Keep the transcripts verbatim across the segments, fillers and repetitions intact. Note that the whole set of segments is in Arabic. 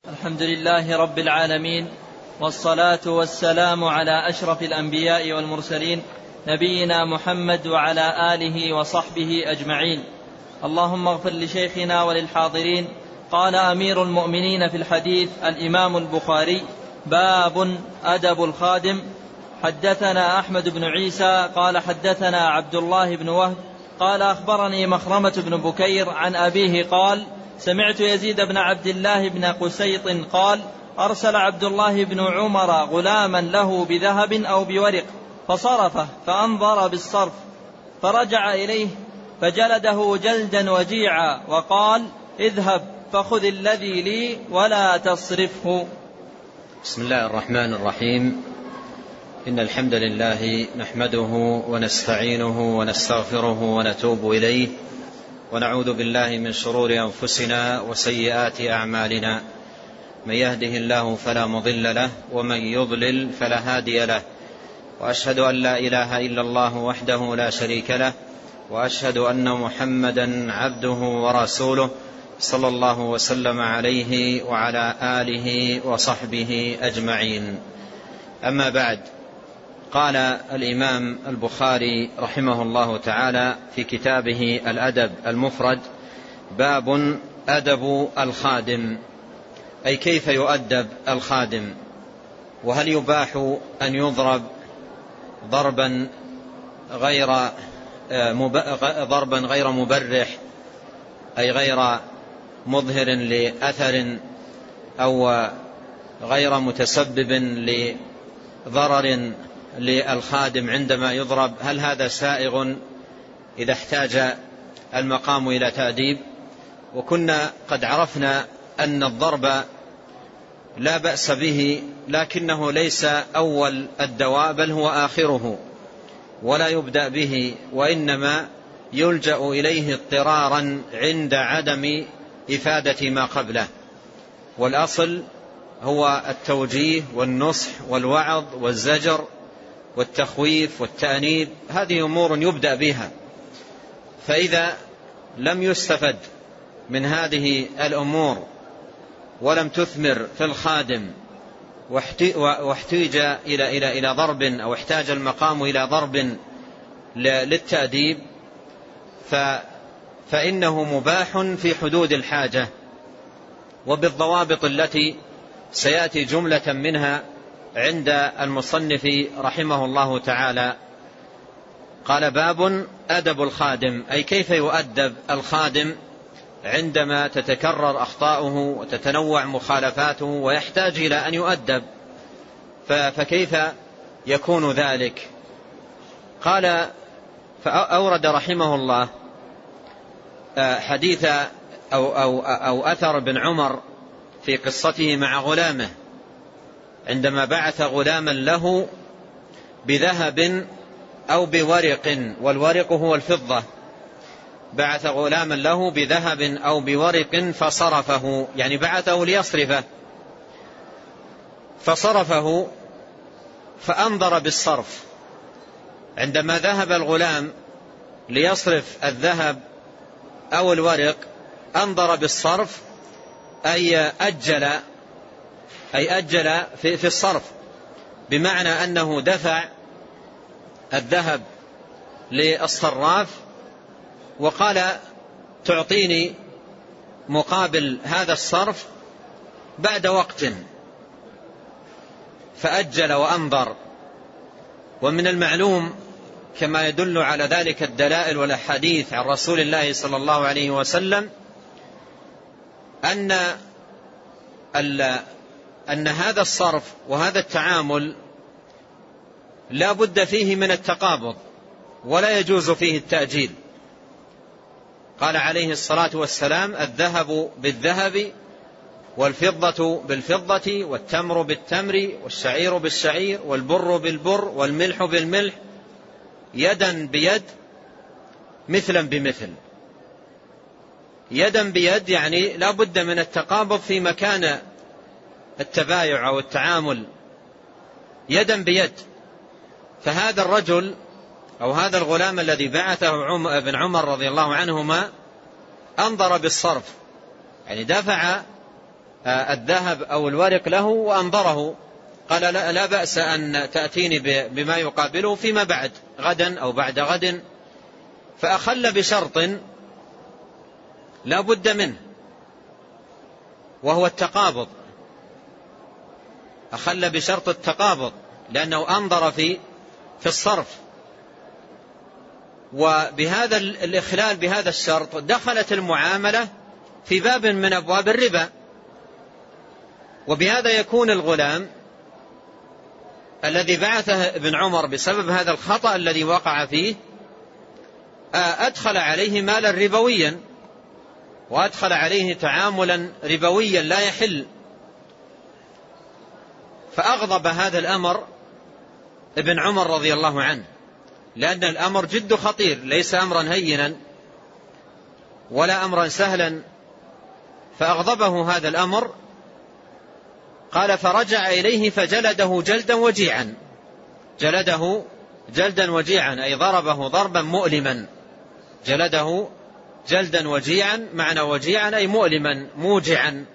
الحمد لله رب العالمين، والصلاة والسلام على أشرف الأنبياء والمرسلين، نبينا محمد وعلى آله وصحبه أجمعين. اللهم اغفر لشيخنا وللحاضرين. قال أمير المؤمنين في الحديث الإمام البخاري: باب أدب الخادم. حدثنا أحمد بن عيسى قال حدثنا عبد الله بن وهب قال أخبرني مخرمة بن بكير عن أبيه قال: سمعت يزيد بن عبد الله بن قسيط قال: أرسل عبد الله بن عمر غلاما له بذهب أو بورق فصرفه فأنظر بالصرف، فرجع إليه فجلده جلدا وجيعا وقال: اذهب فخذ الذي لي ولا تصرفه. بسم الله الرحمن الرحيم. إن الحمد لله نحمده ونستعينه ونستغفره ونتوب إليه، ونعوذ بالله من شرور أنفسنا وسيئات أعمالنا. من يهده الله فلا مضل له، ومن يضلل فلا هادي له. وأشهد أن لا إله إلا الله وحده لا شريك له، وأشهد أن محمدا عبده ورسوله صلى الله وسلم عليه وعلى آله وصحبه أجمعين. أما بعد، قال الإمام البخاري رحمه الله تعالى في كتابه الأدب المفرد: باب أدب الخادم، أي كيف يؤدب الخادم، وهل يباح أن يضرب ضربا غير ضربا غير مبرح، أي غير مظهر لأثر أو غير متسبب لضرر للخادم عندما يضرب؟ هل هذا سائغ إذا احتاج المقام إلى تأديب؟ وكنا قد عرفنا أن الضرب لا بأس به، لكنه ليس أول الدواء، بل هو آخره، ولا يبدأ به، وإنما يلجأ إليه اضطرارا عند عدم إفادة ما قبله. والأصل هو التوجيه والنصح والوعظ والزجر والتخويف والتأنيب، هذه أمور يبدأ بها. فإذا لم يستفد من هذه الأمور ولم تثمر في الخادم، واحتاج إلى إلى إلى ضرب، أو احتاج المقام إلى ضرب للتأديب، فإنه مباح في حدود الحاجة وبالضوابط التي سيأتي جملة منها عند المصنف رحمه الله تعالى. قال: باب أدب الخادم، أي كيف يؤدب الخادم عندما تتكرر أخطاؤه وتتنوع مخالفاته ويحتاج إلى أن يؤدب، فكيف يكون ذلك؟ قال: فأورد رحمه الله حديث أو, أو, أو أثر بن عمر في قصته مع غلامه عندما بعث غلاما له بذهب أو بورق، والورق هو الفضة. بعث غلاما له بذهب أو بورق فصرفه، يعني بعثه ليصرفه، فصرفه فأنظر بالصرف. عندما ذهب الغلام ليصرف الذهب أو الورق أنظر بالصرف، أي أجل أي أجل في, في الصرف، بمعنى أنه دفع الذهب للصراف وقال: تعطيني مقابل هذا الصرف بعد وقت، فأجل وأنظر. ومن المعلوم كما يدل على ذلك الدلائل والأحاديث عن رسول الله صلى الله عليه وسلم أن أن هذا الصرف وهذا التعامل لا بد فيه من التقابض، ولا يجوز فيه التأجيل. قال عليه الصلاة والسلام: الذهب بالذهب، والفضة بالفضة، والتمر بالتمر، والشعير بالشعير، والبر بالبر، والملح بالملح، يدا بيد مثلا بمثل. يدا بيد يعني لا بد من التقابض في مكان التبايع أو التعامل، يدا بيد. فهذا الرجل أو هذا الغلام الذي بعثه ابن عمر رضي الله عنهما أنظر بالصرف، يعني دفع الذهب أو الورق له وأنظره، قال لا, لا بأس أن تأتيني بما يقابله فيما بعد، غدا أو بعد غد. فأخل بشرط لا بد منه وهو التقابض، أخل بشرط التقابض لأنه أنظر في في الصرف. وبهذا الإخلال بهذا الشرط دخلت المعاملة في باب من أبواب الربا. وبهذا يكون الغلام الذي بعثه ابن عمر بسبب هذا الخطأ الذي وقع فيه أدخل عليه مالا ربويا، وأدخل عليه تعاملا ربويا لا يحل. فأغضب هذا الأمر ابن عمر رضي الله عنه، لأن الأمر جد خطير، ليس أمرا هينا ولا أمرا سهلا. فأغضبه هذا الأمر، قال فرجع إليه فجلده جلدا وجيعا، جلده جلدا وجيعا أي ضربه ضربا مؤلما، جلده جلدا وجيعا، معنى وجيعا أي مؤلما موجعا.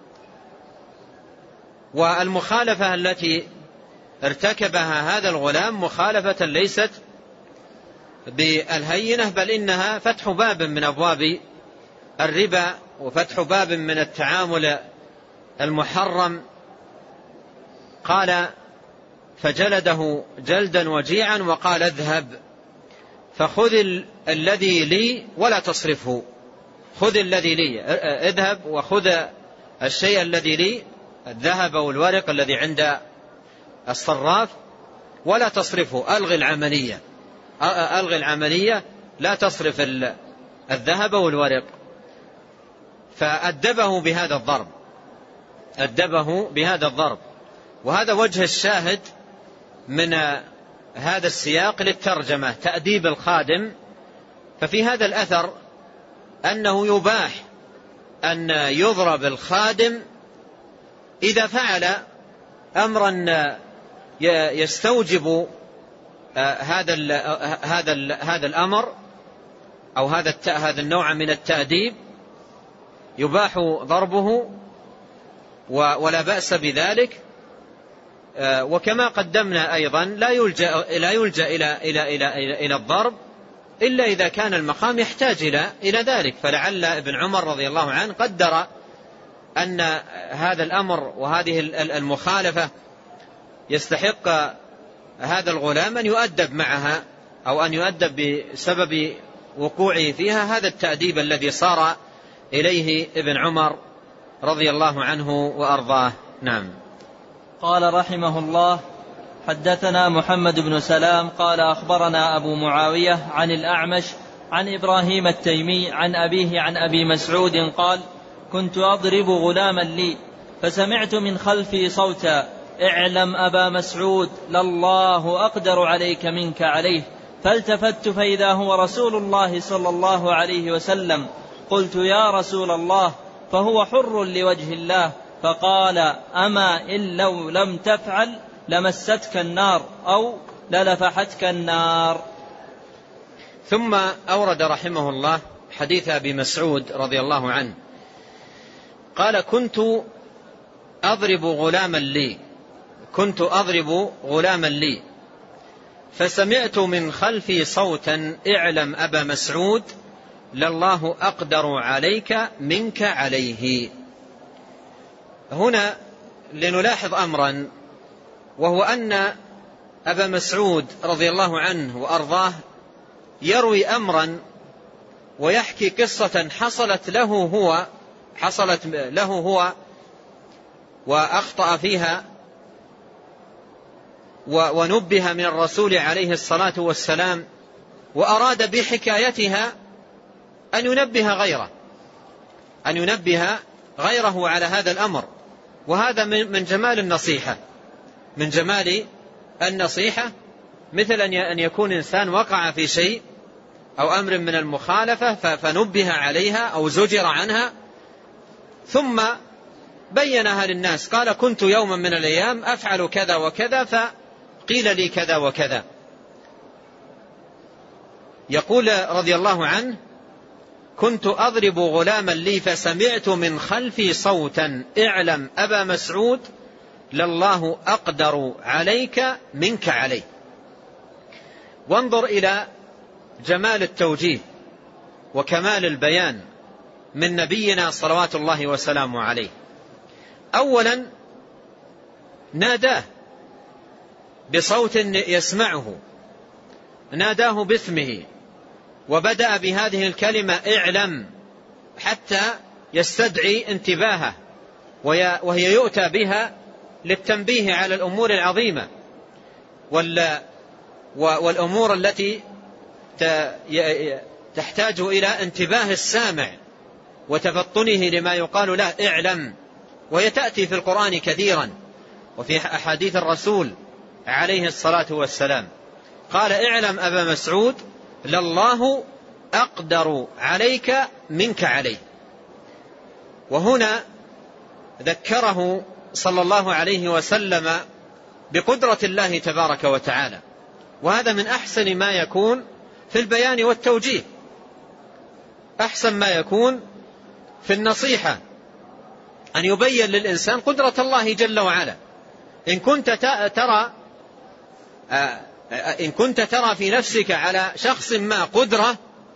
والمخالفة التي ارتكبها هذا الغلام مخالفة ليست بالهينة، بل إنها فتح باب من أبواب الربا وفتح باب من التعامل المحرم. قال فجلده جلدا وجيعا وقال اذهب فخذ الذي لي ولا تصرفه، خذ الذي لي، اذهب وخذ الشيء الذي لي، الذهب والورق الذي عند الصراف، ولا تصرفه، ألغي العملية، ألغي العملية لا تصرف الذهب والورق. فأدبه بهذا الضرب، أدبه بهذا الضرب. وهذا وجه الشاهد من هذا السياق للترجمة، تأديب الخادم. ففي هذا الأثر أنه يباح أن يضرب الخادم إذا فعل أمرا يستوجب هذا هذا هذا الأمر أو هذا هذا النوع من التأديب، يباح ضربه ولا بأس بذلك. وكما قدمنا أيضا لا يلجأ لا يلجأ إلى إلى إلى إلى الضرب إلا إذا كان المقام يحتاج إلى إلى ذلك. فلعل ابن عمر رضي الله عنه قدر أن هذا الأمر وهذه المخالفة يستحق هذا الغلام أن يؤدب معها، أو أن يؤدب بسبب وقوعه فيها هذا التأديب الذي صار إليه ابن عمر رضي الله عنه وأرضاه. نعم. قال رحمه الله: حدثنا محمد بن سلام قال أخبرنا أبو معاوية عن الأعمش عن إبراهيم التيمي عن أبيه عن أبي مسعود قال: كنت أضرب غلاما لي فسمعت من خلفي صوتا: اعلم أبا مسعود لله أقدر عليك منك عليه. فالتفت فإذا هو رسول الله صلى الله عليه وسلم. قلت: يا رسول الله، فهو حر لوجه الله. فقال: أما إن لو لم تفعل لمستك النار أو للفحتك النار. ثم أورد رحمه الله حديث أبي مسعود رضي الله عنه قال: كنت أضرب غلاما لي كنت أضرب غلاما لي فسمعت من خلفي صوتا: اعلم أبا مسعود لله أقدر عليك منك عليه. هنا لنلاحظ أمرا، وهو أن أبا مسعود رضي الله عنه وأرضاه يروي أمرا ويحكي قصة حصلت له هو حصلت له هو وأخطأ فيها ونبه من الرسول عليه الصلاة والسلام، وأراد بحكايتها أن ينبه غيره أن ينبه غيره على هذا الأمر. وهذا من جمال النصيحة من جمال النصيحة مثل أن يكون إنسان وقع في شيء أو أمر من المخالفة فنبه عليها أو زجر عنها، ثم بينها للناس، قال: كنت يوما من الأيام أفعل كذا وكذا فقيل لي كذا وكذا. يقول رضي الله عنه: كنت أضرب غلاما لي فسمعت من خلفي صوتا اعلم أبا مسعود لله أقدر عليك منك عليه. وانظر إلى جمال التوجيه وكمال البيان من نبينا صلوات الله وسلامه عليه. أولا ناداه بصوت يسمعه، ناداه باسمه، وبدأ بهذه الكلمة اعلم حتى يستدعي انتباهه، وهي يؤتى بها للتنبيه على الأمور العظيمة والأمور التي تحتاج إلى انتباه السامع وتفطنه لما يقال له اعلم. وهي تأتي في القرآن كثيرا وفي أحاديث الرسول عليه الصلاة والسلام. قال اعلم أبا مسعود لله أقدر عليك منك عليه. وهنا ذكره صلى الله عليه وسلم بقدرة الله تبارك وتعالى، وهذا من أحسن ما يكون في البيان والتوجيه، أحسن ما يكون في النصيحة أن يبين للإنسان قدرة الله جل وعلا. إن كنت ترى إن كنت ترى في نفسك على شخص ما قدرة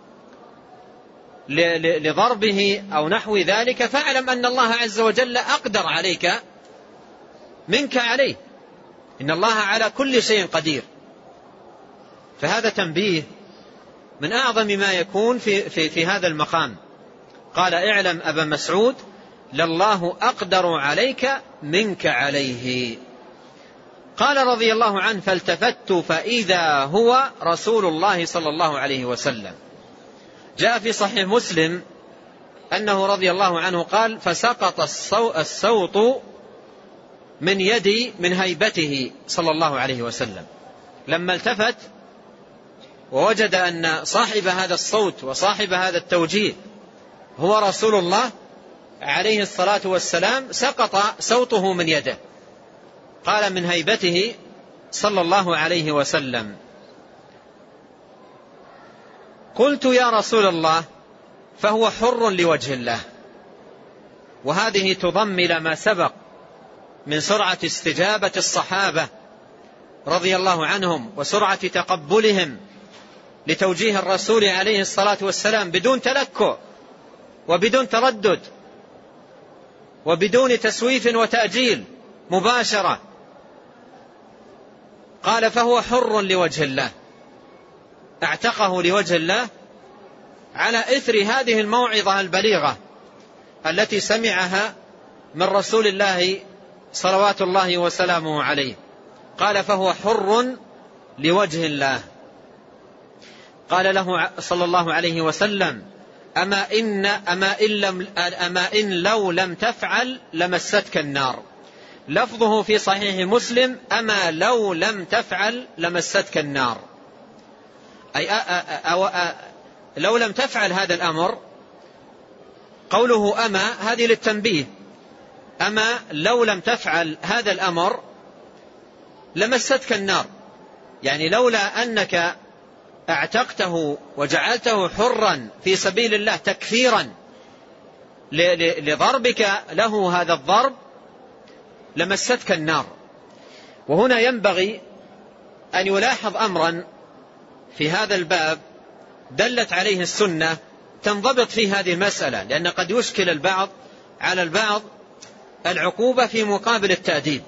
لضربه أو نحو ذلك، فاعلم أن الله عز وجل أقدر عليك منك عليه، إن الله على كل شيء قدير. فهذا تنبيه من أعظم ما يكون في, في, في هذا المقام. قال اعلم أبا مسعود لله أقدر عليك منك عليه. قال رضي الله عنه فالتفت فإذا هو رسول الله صلى الله عليه وسلم. جاء في صحيح مسلم أنه رضي الله عنه قال فسقط الصوت من يدي من هيبته صلى الله عليه وسلم. لما التفت ووجد أن صاحب هذا الصوت وصاحب هذا التوجيه هو رسول الله عليه الصلاة والسلام سقط صوته من يده. قال من هيبته صلى الله عليه وسلم. قلت يا رسول الله فهو حر لوجه الله. وهذه تضم إلى ما سبق من سرعة استجابة الصحابة رضي الله عنهم وسرعة تقبلهم لتوجيه الرسول عليه الصلاة والسلام بدون تلكؤ وبدون تردد وبدون تسويف وتأجيل، مباشرة. قال فهو حر لوجه الله، اعتقه لوجه الله على إثر هذه الموعظة البليغة التي سمعها من رسول الله صلوات الله وسلامه عليه. قال فهو حر لوجه الله. قال له صلى الله عليه وسلم أما إن, أما إن, لم أما إن لو لم تفعل لمستك النار. لفظه في صحيح مسلم أما لو لم تفعل لمستك النار، أي أو لو لم تفعل هذا الأمر. قوله أما هذه للتنبيه، أما لو لم تفعل هذا الأمر لمستك النار، يعني لولا أنك اعتقته وجعلته حرا في سبيل الله تكفيرا لضربك له هذا الضرب لمستك النار. وهنا ينبغي أن يلاحظ أمرا في هذا الباب دلت عليه السنة تنضبط في هذه المسألة، لأن قد يشكل البعض على البعض العقوبة في مقابل التأديب.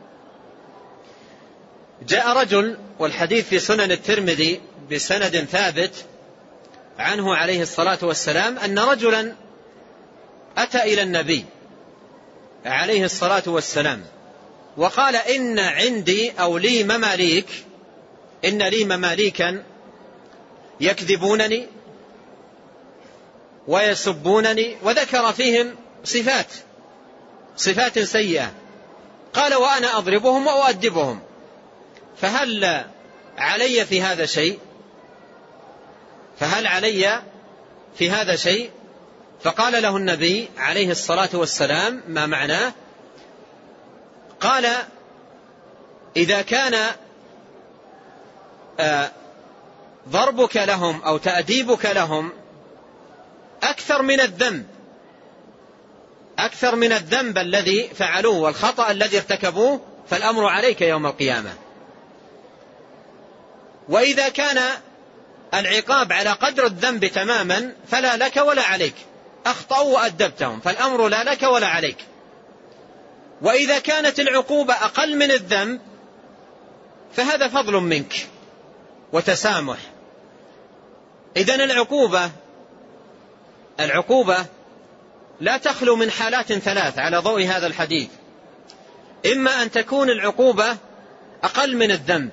جاء رجل، والحديث في سنن الترمذي بسند ثابت عنه عليه الصلاة والسلام، أن رجلا أتى إلى النبي عليه الصلاة والسلام وقال إن عندي أو لي مماليك إن لي مماليكا يكذبونني ويسبونني، وذكر فيهم صفات صفات سيئة. قال وأنا أضربهم وأؤدبهم، فهل علي في هذا شيء فهل علي في هذا شيء فقال له النبي عليه الصلاة والسلام ما معناه؟ قال إذا كان ضربك لهم أو تأديبك لهم أكثر من الذنب أكثر من الذنب الذي فعلوه والخطأ الذي ارتكبوه، فالأمر عليك يوم القيامة. وإذا كان العقاب على قدر الذنب تماما فلا لك ولا عليك، أخطأوا وأدبتهم، فالأمر لا لك ولا عليك. وإذا كانت العقوبة أقل من الذنب فهذا فضل منك وتسامح. إذن العقوبة العقوبة لا تخلو من حالات ثلاث على ضوء هذا الحديث: إما أن تكون العقوبة أقل من الذنب،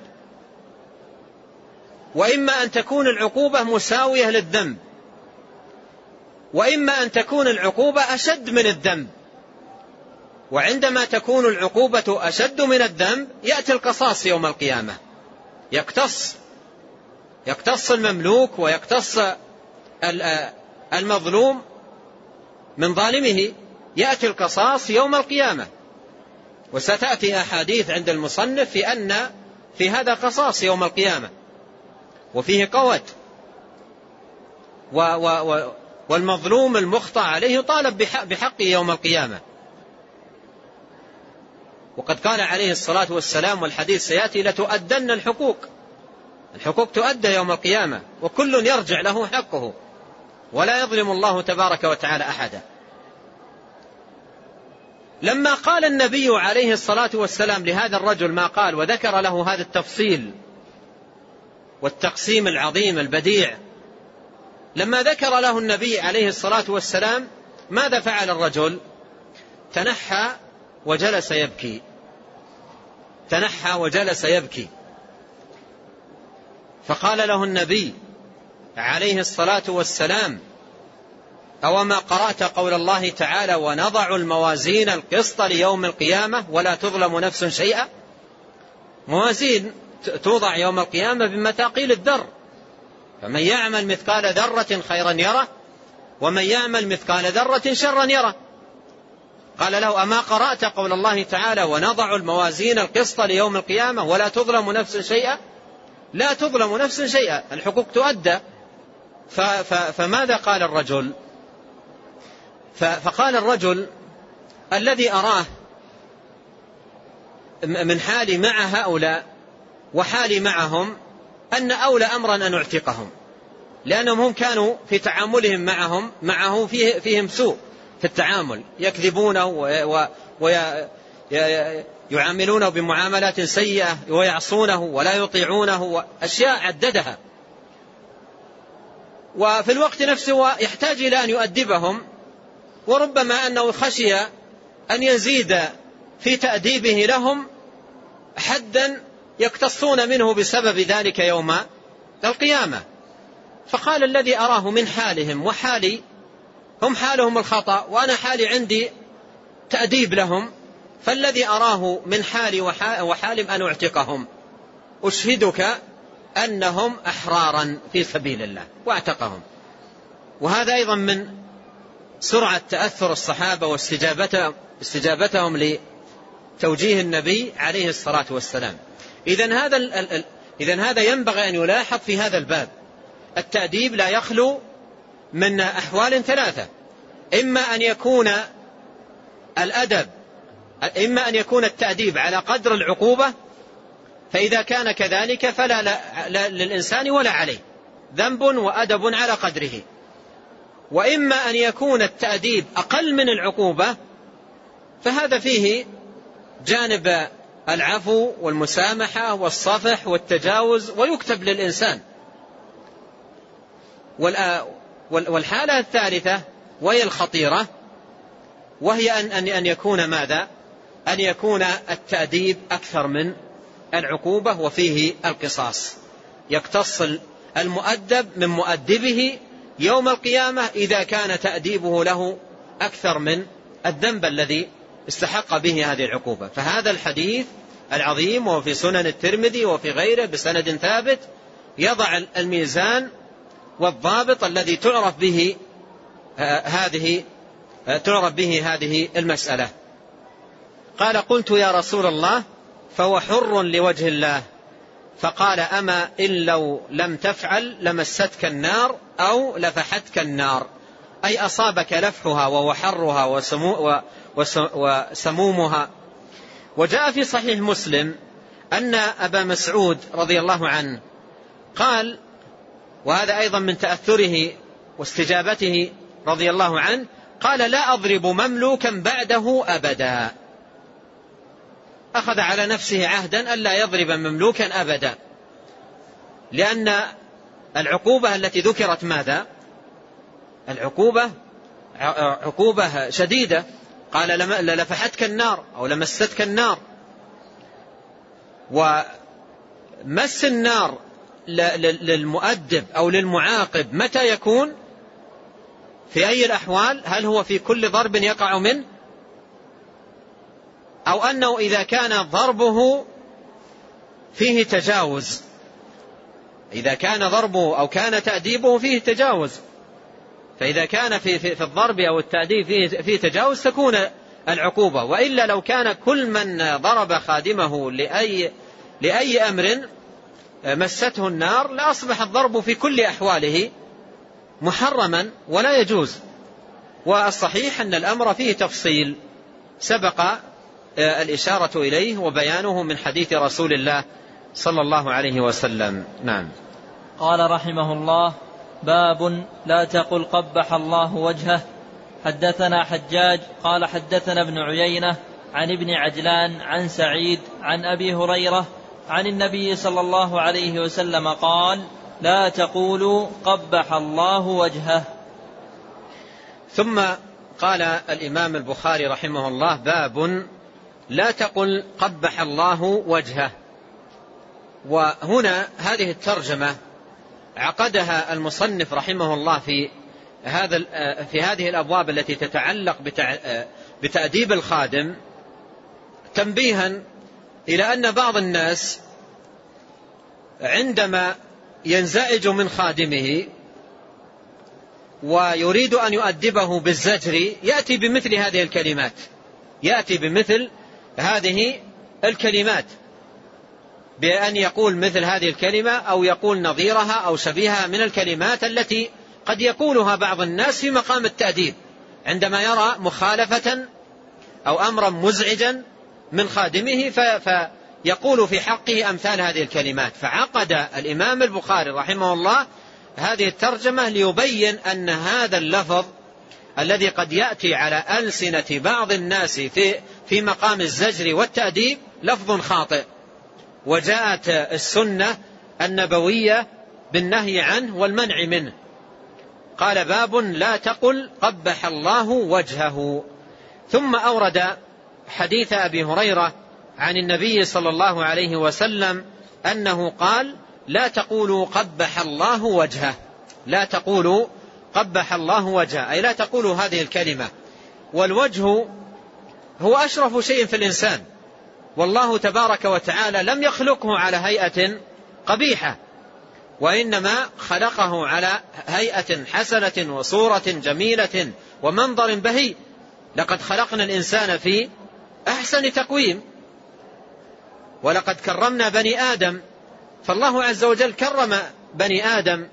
وإما أن تكون العقوبة مساوية للذنب، وإما أن تكون العقوبة أشد من الذنب. وعندما تكون العقوبة أشد من الذنب يأتي القصاص يوم القيامة، يقتص يقتص المملوك ويقتص المظلوم من ظالمه، يأتي القصاص يوم القيامة. وستأتي أحاديث عند المصنف في أن في هذا قصاص يوم القيامة، وفيه قوت، و و والمظلوم المخطئ عليه طالب بحقه يوم القيامة. وقد قال عليه الصلاة والسلام، والحديث سيأتي: لتؤدن الحقوق، الحقوق تؤدى يوم القيامة، وكل يرجع له حقه، ولا يظلم الله تبارك وتعالى أحدا. لما قال النبي عليه الصلاة والسلام لهذا الرجل ما قال، وذكر له هذا التفصيل والتقسيم العظيم البديع، لما ذكر له النبي عليه الصلاة والسلام ماذا فعل الرجل؟ تنحى وجلس يبكي، تنحى وجلس يبكي. فقال له النبي عليه الصلاة والسلام: أوما قرأت قول الله تعالى: ونضع الموازين القسط ليوم القيامة ولا تظلم نفس شيئا؟ موازين توضع يوم القيامة بمثاقيل الذر، فمن يعمل مثقال ذرة خيرا يره، ومن يعمل مثقال ذرة شرا يره. قال له: أما قرأت قول الله تعالى: ونضع الموازين القسط ليوم القيامة ولا تظلم نفس شيئا؟ لا تظلم نفس شيئا، الحقوق تؤدى. فماذا قال الرجل؟ فقال الرجل: الذي أراه من حالي مع هؤلاء وحالي معهم أن أولى أمرا أن أعتقهم، لأنهم هم كانوا في تعاملهم معهم معه فيه فيهم سوء في التعامل، يكذبونه ويعاملونه بمعاملات سيئة ويعصونه ولا يطيعونه، وأشياء عددها. وفي الوقت نفسه يحتاج إلى أن يؤدبهم، وربما أنه خشي أن يزيد في تأديبه لهم حدا يقتصون منه بسبب ذلك يوم القيامة. فقال: الذي أراه من حالهم وحالي، هم حالهم الخطأ وأنا حالي عندي تأديب لهم، فالذي أراه من حالي وحالهم أن أعتقهم، أشهدك أنهم أحرارا في سبيل الله، واعتقهم. وهذا أيضا من سرعة تأثر الصحابة واستجابتهم لتوجيه النبي عليه الصلاة والسلام. إذن هذا إذن هذا ينبغي أن يلاحظ في هذا الباب. التأديب لا يخلو من أحوال ثلاثة: إما أن يكون الأدب إما أن يكون التأديب على قدر العقوبة، فإذا كان كذلك فلا لا للإنسان ولا عليه، ذنب وأدب على قدره. وإما أن يكون التأديب أقل من العقوبة، فهذا فيه جانب العفو والمسامحة والصفح والتجاوز، ويكتب للإنسان. والحالة الثالثة وهي الخطيرة، وهي أن أن يكون ماذا؟ أن يكون التأديب أكثر من العقوبة، وفيه القصاص، يقتص المؤدب من مؤدبه يوم القيامة إذا كان تأديبه له أكثر من الذنب الذي استحق به هذه العقوبة. فهذا الحديث العظيم وفي سنن الترمذي وفي غيره بسند ثابت يضع الميزان والضابط الذي تعرف به هذه تعرف به هذه المسألة. قال: قلت يا رسول الله فهو حر لوجه الله. فقال: أما إن لو لم تفعل لمستك النار أو لفحتك النار أي أصابك لفحها ووحرها وسمومها. وجاء في صحيح مسلم أن أبا مسعود رضي الله عنه قال، وهذا أيضا من تأثره واستجابته رضي الله عنه، قال: لا أضرب مملوكا بعده أبدا. أخذ على نفسه عهدا ألا يضرب مملوكا أبدا، لأن العقوبة التي ذكرت ماذا؟ العقوبة عقوبة شديدة، قال: للفحتك النار أو لمستك النار. ومس النار للمؤدب أو للمعاقب متى يكون؟ في أي الأحوال؟ هل هو في كل ضرب يقع منه، أو أنه إذا كان ضربه فيه تجاوز؟ إذا كان ضربه أو كان تأديبه فيه تجاوز، فإذا كان في, في, في الضرب أو التأديب فيه, فيه تجاوز تكون العقوبة. وإلا لو كان كل من ضرب خادمه لأي, لأي أمر مسته النار لأصبح الضرب في كل أحواله محرما ولا يجوز. والصحيح أن الأمر فيه تفصيل سبق الإشارة إليه وبيانه من حديث رسول الله صلى الله عليه وسلم. نعم. قال رحمه الله: باب لا تقل قبح الله وجهه. حدثنا حجاج قال حدثنا ابن عيينة عن ابن عجلان عن سعيد عن أبي هريرة عن النبي صلى الله عليه وسلم قال: لا تقولوا قبح الله وجهه. ثم قال الإمام البخاري رحمه الله: باب لا تقل قبح الله وجهه. وهنا هذه الترجمة عقدها المصنف رحمه الله في هذا في هذه الأبواب التي تتعلق بتأديب الخادم تنبيها إلى أن بعض الناس عندما ينزعج من خادمه ويريد أن يؤدبه بالزجر يأتي بمثل هذه الكلمات يأتي بمثل هذه الكلمات بأن يقول مثل هذه الكلمة أو يقول نظيرها أو شبيهها من الكلمات التي قد يقولها بعض الناس في مقام التأديب عندما يرى مخالفة أو أمرا مزعجا من خادمه فيقول في حقه أمثال هذه الكلمات. فعقد الإمام البخاري رحمه الله هذه الترجمة ليبين أن هذا اللفظ الذي قد يأتي على ألسنة بعض الناس في في مقام الزجر والتأديب لفظ خاطئ، وجاءت السنة النبوية بالنهي عنه والمنع منه. قال: باب لا تقل قبح الله وجهه. ثم أورد حديث أبي هريرة عن النبي صلى الله عليه وسلم أنه قال: لا تقولوا قبح الله وجهه. لا تقولوا قبح الله وجهه أي لا تقولوا هذه الكلمة. والوجه هو أشرف شيء في الإنسان، والله تبارك وتعالى لم يخلقه على هيئة قبيحة، وإنما خلقه على هيئة حسنة وصورة جميلة ومنظر بهي. لقد خلقنا الإنسان في أحسن تقويم، ولقد كرمنا بني آدم. فالله عز وجل كرم بني آدم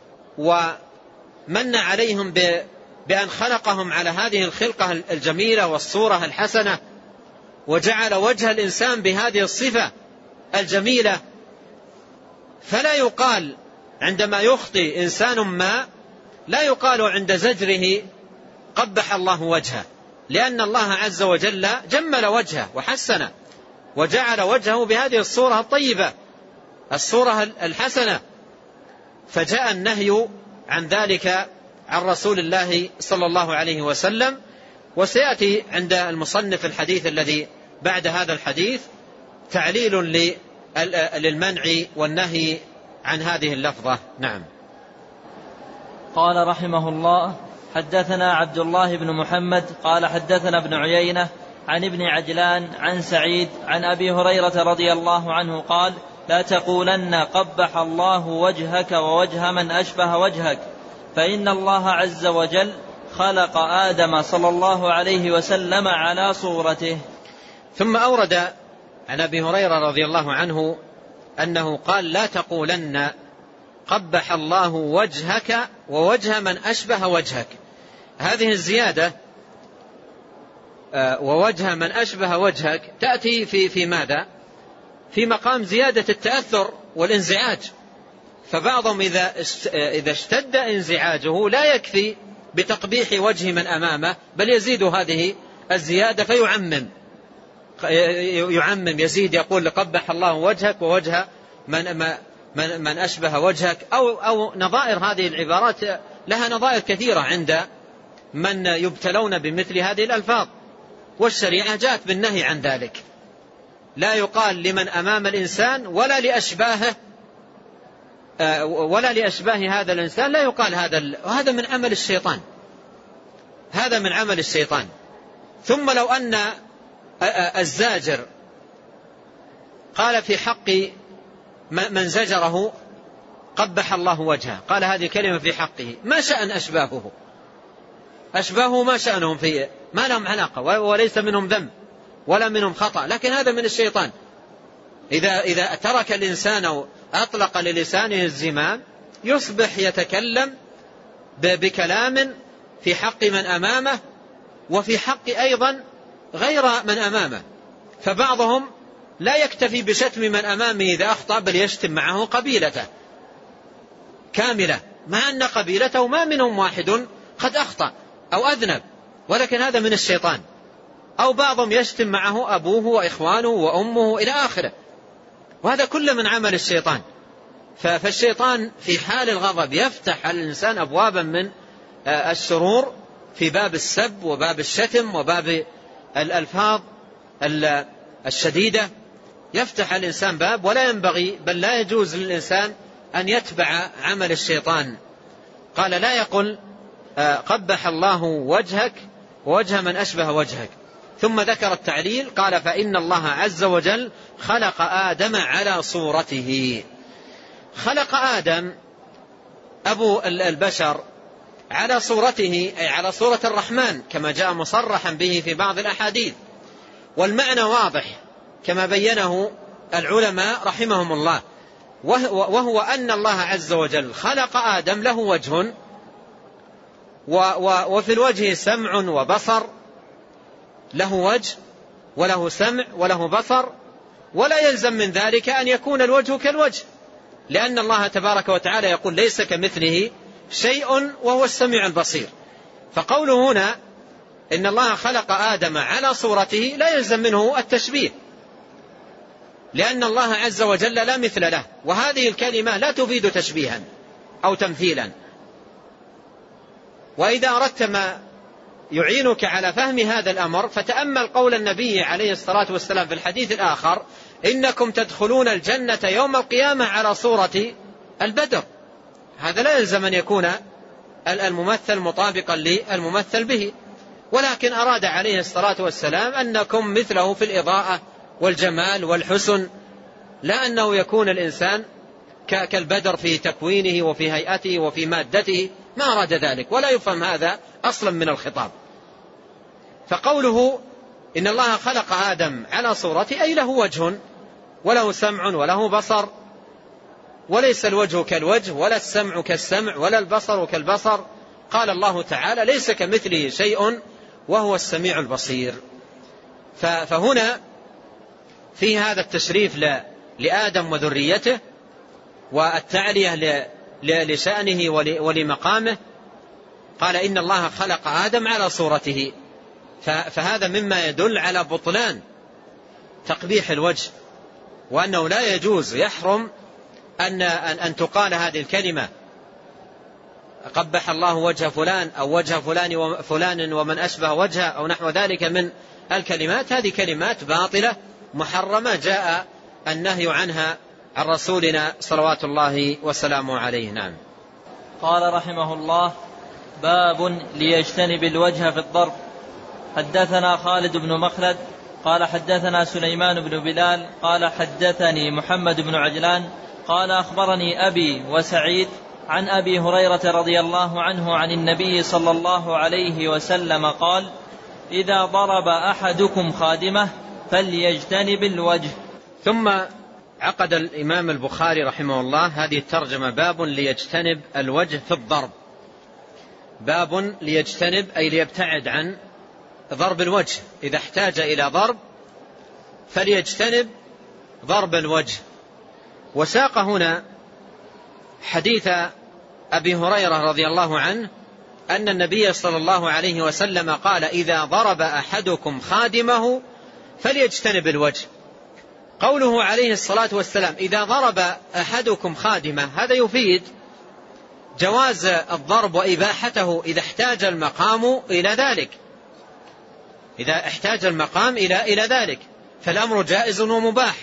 ومن عليهم بأن خلقهم على هذه الخلقة الجميلة والصورة الحسنة، وجعل وجه الإنسان بهذه الصفة الجميلة. فلا يقال عندما يخطئ إنسان ما، لا يقال عند زجره قبح الله وجهه، لأن الله عز وجل جمل وجهه وحسنه وجعل وجهه بهذه الصورة الطيبة الصورة الحسنة. فجاء النهي عن ذلك عن رسول الله صلى الله عليه وسلم. وسيأتي عند المصنف الحديث الذي بعد هذا الحديث تعليل للمنع والنهي عن هذه اللفظة. نعم. قال رحمه الله: حدثنا عبد الله بن محمد قال حدثنا ابن عيينة عن ابن عجلان عن سعيد عن أبي هريرة رضي الله عنه قال: لا تقولن قبح الله وجهك ووجه من أشبه وجهك، فإن الله عز وجل خلق آدم صلى الله عليه وسلم على صورته. ثم أورد عن أبي هريرة رضي الله عنه أنه قال: لا تقولن قبح الله وجهك ووجه من أشبه وجهك، هذه الزيادة ووجه من أشبه وجهك تأتي في في ماذا؟ في مقام زيادة التأثر والانزعاج. فبعضهم إذا إذا اشتد انزعاجه لا يكفي بتقبيح وجه من أمامه، بل يزيد هذه الزيادة فيعمم يعمم يزيد، يقول لقبح الله وجهك ووجه من من من أشبه وجهك، أو أو نظائر هذه العبارات لها نظائر كثيرة عند من يبتلون بمثل هذه الألفاظ، والشريعة جاءت بالنهي عن ذلك. لا يقال لمن أمام الإنسان ولا لأشباهه ولا لأشباه هذا الإنسان لا يقال هذا، وهذا من عمل الشيطان، هذا من عمل الشيطان. ثم لو أن الزاجر قال في حق من زجره قبح الله وجهه، قال هذه كلمة في حقه، ما شأن أشباهه؟ أشباهه ما شأنهم فيه؟ ما لهم علاقة، وليس منهم ذنب ولا منهم خطأ، لكن هذا من الشيطان. إذا إذا ترك الإنسان أو أطلق للسانه الزمام يصبح يتكلم بكلام في حق من أمامه وفي حق أيضا غير من أمامه. فبعضهم لا يكتفي بشتم من أمامه إذا أخطأ، بل يشتم معه قبيلته كاملة، مع أن قبيلته ما منهم واحد قد أخطأ أو أذنب، ولكن هذا من الشيطان. أو بعضهم يشتم معه أبوه وإخوانه وأمه إلى آخره، وهذا كله من عمل الشيطان. فالشيطان في حال الغضب يفتح على الإنسان أبوابا من الشرور في باب السب وباب الشتم وباب الألفاظ الشديدة، يفتح على الإنسان باب، ولا ينبغي بل لا يجوز للإنسان أن يتبع عمل الشيطان. قال لا يقل قبح الله وجهك ووجه من أشبه وجهك. ثم ذكر التعليل، قال فإن الله عز وجل خلق آدم على صورته. خلق آدم أبو البشر على صورته، أي على صورة الرحمن كما جاء مصرحا به في بعض الأحاديث، والمعنى واضح كما بينه العلماء رحمهم الله، وهو أن الله عز وجل خلق آدم له وجه، وفي الوجه سمع وبصر، له وجه وله سمع وله بصر، ولا يلزم من ذلك أن يكون الوجه كالوجه، لأن الله تبارك وتعالى يقول ليس كمثله شيء وهو السميع البصير. فقوله هنا إن الله خلق آدم على صورته لا يلزم منه التشبيه، لأن الله عز وجل لا مثل له، وهذه الكلمة لا تفيد تشبيها أو تمثيلا. وإذا أردت ما يعينك على فهم هذا الأمر فتأمل قول النبي عليه الصلاة والسلام في الحديث الآخر: إنكم تدخلون الجنة يوم القيامة على صورة البدر. هذا لا يلزم أن يكون الممثل مطابقا للممثل به، ولكن أراد عليه الصلاة والسلام أنكم مثله في الإضاءة والجمال والحسن، لا أنه يكون الإنسان كالبدر في تكوينه وفي هيئته وفي مادته، ما أراد ذلك، ولا يفهم هذا أصلا من الخطاب. فقوله إن الله خلق آدم على صورته أي له وجه وله سمع وله بصر، وليس الوجه كالوجه ولا السمع كالسمع ولا البصر كالبصر. قال الله تعالى ليس كمثله شيء وهو السميع البصير. فهنا في هذا التشريف لآدم وذريته والتعلية لشأنه ولمقامه. قال إن الله خلق آدم على صورته، فهذا مما يدل على بطلان تقبيح الوجه، وأنه لا يجوز يحرم أن, أن تقال هذه الكلمة قبح الله وجه فلان أو وجه فلان وفلان ومن أشبه وجهه أو نحو ذلك من الكلمات. هذه كلمات باطلة محرمة جاء النهي عنها عن رسولنا صلوات الله وسلامه عليه. نعم. قال رحمه الله: باب ليجتنب الوجه في الضرب. حدثنا خالد بن مخلد قال حدثنا سليمان بن بلال قال حدثني محمد بن عجلان قال أخبرني أبي وسعيد عن أبي هريرة رضي الله عنه عن النبي صلى الله عليه وسلم قال: إذا ضرب أحدكم خادمه فليجتنب الوجه. ثم عقد الإمام البخاري رحمه الله هذه الترجمة: باب ليجتنب الوجه في الضرب. باب ليجتنب أي ليبتعد عن ضرب الوجه، إذا احتاج إلى ضرب فليجتنب ضرب الوجه. وساق هنا حديث أبي هريرة رضي الله عنه أن النبي صلى الله عليه وسلم قال: إذا ضرب أحدكم خادمه فليجتنب الوجه. قوله عليه الصلاة والسلام إذا ضرب أحدكم خادمه، هذا يفيد جواز الضرب وإباحته إذا احتاج المقام إلى ذلك، إذا احتاج المقام إلى إلى ذلك فالأمر جائز ومباح.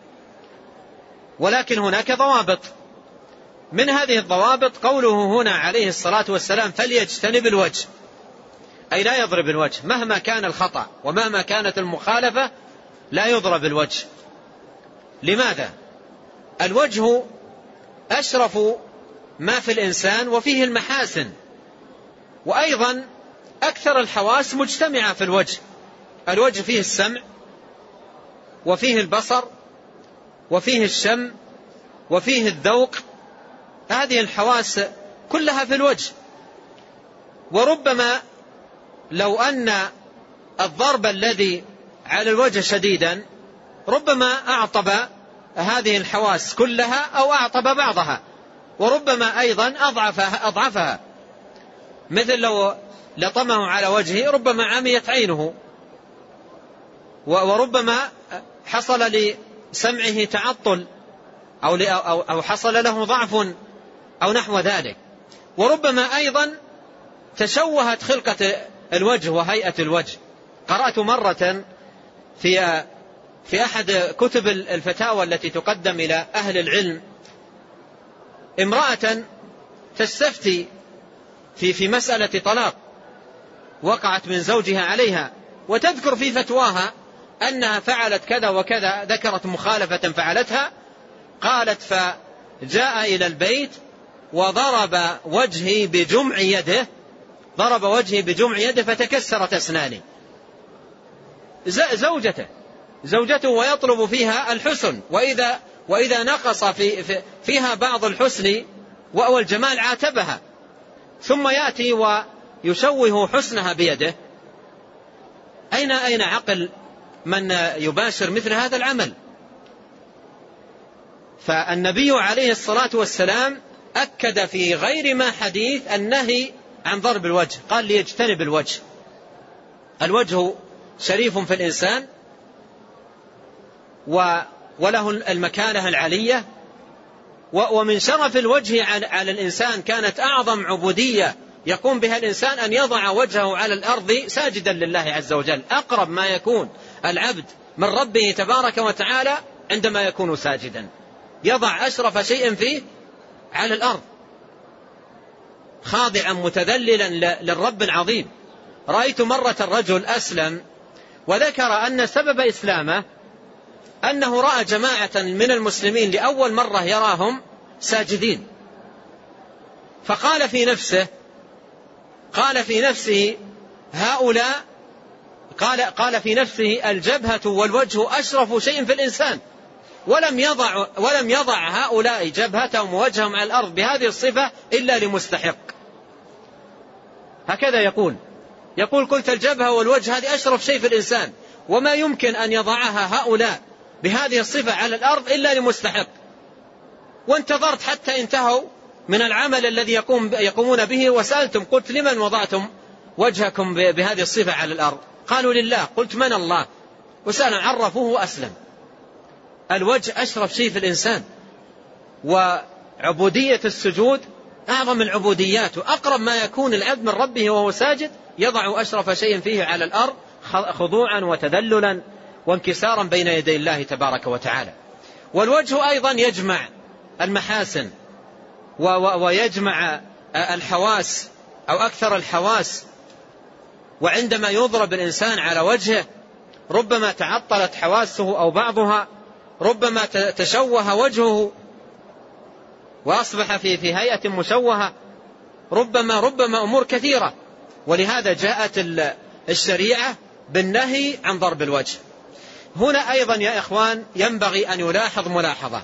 ولكن هناك ضوابط، من هذه الضوابط قوله هنا عليه الصلاة والسلام فليجتنب الوجه، أي لا يضرب الوجه مهما كان الخطأ ومهما كانت المخالفة، لا يضرب الوجه. لماذا؟ الوجه أشرف ما في الإنسان وفيه المحاسن، وأيضا أكثر الحواس مجتمعة في الوجه. الوجه فيه السمع وفيه البصر وفيه الشم وفيه الذوق، هذه الحواس كلها في الوجه. وربما لو أن الضرب الذي على الوجه شديدا ربما أعطب هذه الحواس كلها أو أعطب بعضها، وربما أيضا أضعفها, أضعفها مثل لو لطمه على وجهه ربما عميت عينه، وربما حصل لسمعه تعطل أو, أو, أو حصل له ضعف أو نحو ذلك. وربما أيضا تشوهت خلقة الوجه وهيئة الوجه. قرأت مرة في في أحد كتب الفتاوى التي تقدم إلى أهل العلم امرأة تستفتي في في مسألة طلاق وقعت من زوجها عليها، وتذكر في فتواها أنها فعلت كذا وكذا، ذكرت مخالفة فعلتها. قالت: فجاء إلى البيت وضرب وجهي بجمع يده، ضرب وجهي بجمع يده فتكسرت أسناني. زوجته زوجته ويطلب فيها الحسن، وإذا وإذا نقص في في فيها بعض الحسن والجمال عاتبها، ثم يأتي ويشوه حسنها بيده. أين أين عقل من يباشر مثل هذا العمل؟ فالنبي عليه الصلاة والسلام أكد في غير ما حديث النهي عن ضرب الوجه، قال ليجتنب الوجه. الوجه شريف في الإنسان وله المكانة العلية، ومن شرف الوجه على الإنسان كانت أعظم عبودية يقوم بها الإنسان أن يضع وجهه على الأرض ساجدا لله عز وجل. أقرب ما يكون العبد من ربه تبارك وتعالى عندما يكون ساجدا، يضع أشرف شيء فيه على الأرض خاضعا متذللا للرب العظيم. رأيت مرة الرجل أسلم وذكر أن سبب إسلامه أنه رأى جماعة من المسلمين لأول مرة يراهم ساجدين، فقال في نفسه قال في نفسه هؤلاء قال قال في نفسه الجبهة والوجه أشرف شيء في الإنسان، ولم يضع ولم يضع هؤلاء جبهتهم ووجههم على الأرض بهذه الصفة إلا لمستحق. هكذا يقول يقول قلت الجبهة والوجه هذه أشرف شيء في الإنسان، وما يمكن أن يضعها هؤلاء بهذه الصفة على الأرض إلا لمستحق. وانتظرت حتى انتهوا من العمل الذي يقوم يقومون به، وسألتم قلت لمن وضعتم وجهكم بهذه الصفة على الأرض؟ قالوا لله. قلت من الله؟ وسأل عرفوه وأسلم. الوجه أشرف شيء في الإنسان، وعبودية السجود أعظم العبوديات، وأقرب ما يكون العبد من ربه وهو ساجد يضع أشرف شيء فيه على الأرض خضوعا وتذللا وانكسارا بين يدي الله تبارك وتعالى. والوجه أيضا يجمع المحاسن ويجمع الحواس أو أكثر الحواس، وعندما يضرب الإنسان على وجهه ربما تعطلت حواسه أو بعضها، ربما تشوه وجهه وأصبح في في هيئة مشوهة، ربما ربما أمور كثيرة. ولهذا جاءت الشريعة بالنهي عن ضرب الوجه. هنا أيضا يا إخوان ينبغي أن يلاحظ ملاحظة،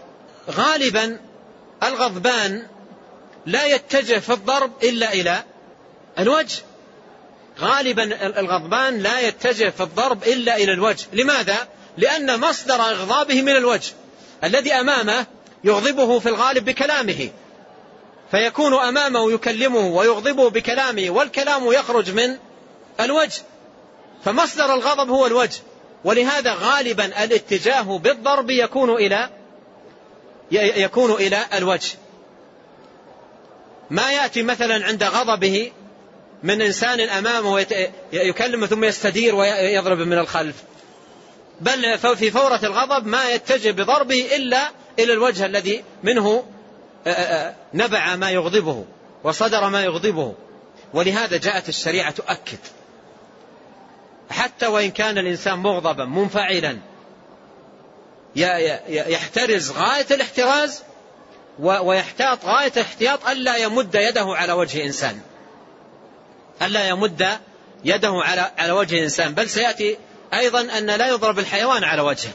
غالبا الغضبان لا يتجه في الضرب إلا إلى الوجه. غالبا الغضبان لا يتجه في الضرب إلا إلى الوجه. لماذا؟ لأن مصدر إغضابه من الوجه، الذي أمامه يغضبه في الغالب بكلامه، فيكون أمامه يكلمه ويغضبه بكلامه، والكلام يخرج من الوجه، فمصدر الغضب هو الوجه. ولهذا غالبا الاتجاه بالضرب يكون إلى يكون إلى الوجه. ما يأتي مثلا عند غضبه من إنسان أمامه يكلمه ثم يستدير ويضرب من الخلف، بل في فورة الغضب ما يتجه بضربه إلا إلى الوجه الذي منه نبع ما يغضبه وصدر ما يغضبه. ولهذا جاءت الشريعة تؤكد حتى وإن كان الإنسان مغضبا منفعلا يحترز غاية الاحتراز ويحتاط غاية الاحتياط ألا يمد يده على وجه إنسان، ألا يمد يده على على وجه إنسان. بل سيأتي أيضا أن لا يضرب الحيوان على وجهه،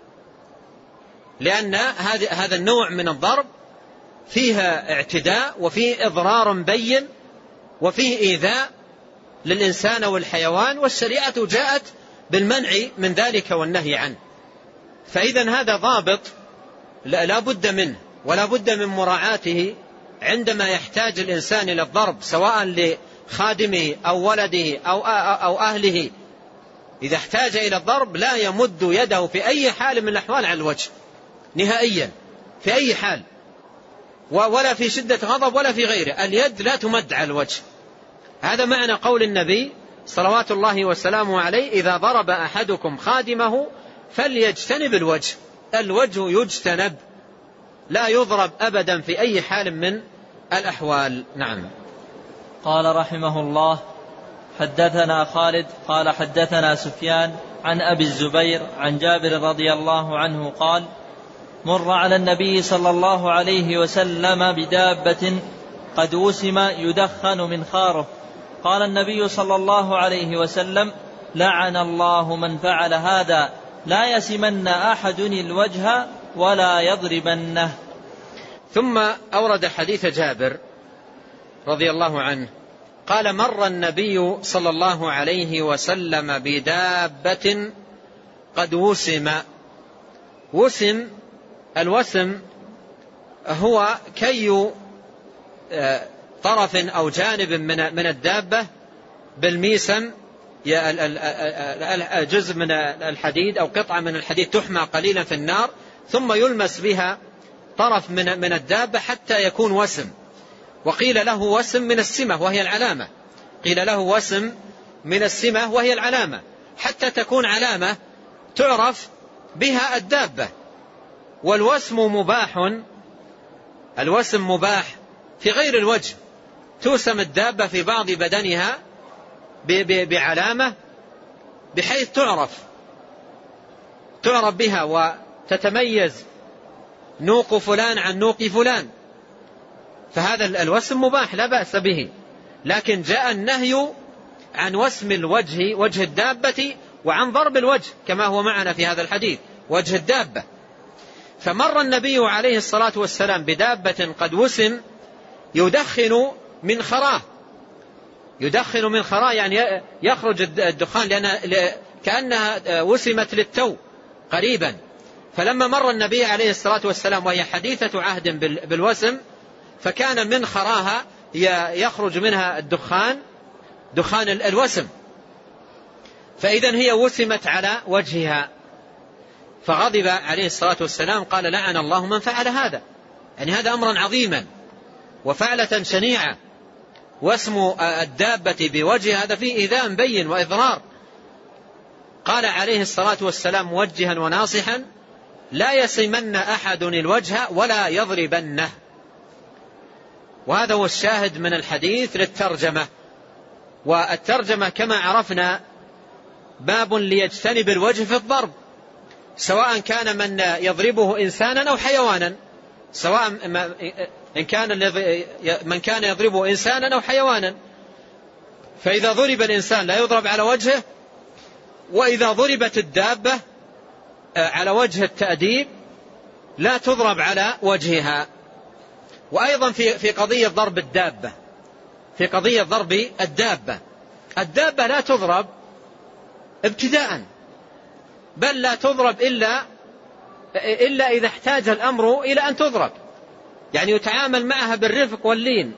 لأن هذا النوع من الضرب فيها اعتداء وفيه إضرار بين وفيه إيذاء للإنسان والحيوان، والشريعة جاءت بالمنع من ذلك والنهي عنه. فإذا هذا ضابط لا بد منه ولا بد من مراعاته عندما يحتاج الإنسان إلى الضرب، سواء لخادمه أو ولده أو أو أهله. إذا احتاج إلى الضرب لا يمد يده في أي حال من الأحوال على الوجه نهائيا، في أي حال، ولا في شدة غضب ولا في غيره. اليد لا تمد على الوجه. هذا معنى قول النبي صلوات الله وسلامه عليه: إذا ضرب أحدكم خادمه فليجتنب الوجه. الوجه يجتنب، لا يضرب أبدا في أي حال من الأحوال. نعم. قال رحمه الله: حدثنا خالد قال حدثنا سفيان عن أبي الزبير عن جابر رضي الله عنه قال: مر على النبي صلى الله عليه وسلم بدابة قد وسم يدخن منخاره، قال النبي صلى الله عليه وسلم: لعن الله من فعل هذا، لا يسمن أحد الوجه ولا يضربنه. ثم أورد حديث جابر رضي الله عنه قال: مر النبي صلى الله عليه وسلم بدابة قد وسم. وسم، الوسم هو كي طرف أو جانب من الدابة بالميسم، جزء من الحديد أو قطعة من الحديد تحمى قليلا في النار ثم يلمس بها طرف من من الدابة حتى يكون وسم. وقيل له وسم من السمة وهي العلامة، قيل له وسم من السمة وهي العلامة، حتى تكون علامة تعرف بها الدابة. والوسم مباح، الوسم مباح في غير الوجه، توسم الدابة في بعض بدنها بعلامة بحيث تعرف تعرف بها وتتميز نوق فلان عن نوق فلان، فهذا الوسم مباح لا بأس به. لكن جاء النهي عن وسم الوجه، وجه الدابة، وعن ضرب الوجه كما هو معنا في هذا الحديث، وجه الدابة. فمر النبي عليه الصلاة والسلام بدابة قد وسم يدخن من خراه، يدخن من خراه يعني يخرج الدخان، لأن كأنها وسمت للتو قريبا. فلما مر النبي عليه الصلاة والسلام وهي حديثة عهد بالوسم، فكان من خراها يخرج منها الدخان، دخان الوسم، فإذا هي وسمت على وجهها. فغضب عليه الصلاة والسلام قال: لعن الله من فعل هذا. يعني هذا أمرا عظيما وفعلة شنيعة، واسم الدابة بوجه هذا فيه إيذاء بين وإضرار. قال عليه الصلاة والسلام موجها وناصحا: لا يسمن أحد الوجه ولا يضربنه. وهذا هو الشاهد من الحديث للترجمة. والترجمة كما عرفنا باب ليجتنب الوجه في الضرب، سواء كان من يضربه إنسانا أو حيوانا، سواء إن كان من كان يضربه إنسانا أو حيوانا. فإذا ضرب الإنسان لا يضرب على وجهه، وإذا ضربت الدابة على وجه التأديب لا تضرب على وجهها. وأيضا في في قضية ضرب الدابة في قضية ضرب الدابة. الدابة لا تضرب ابتداء، بل لا تضرب إلا إلا إذا احتاج الأمر إلى أن تضرب، يعني يتعامل معها بالرفق واللين.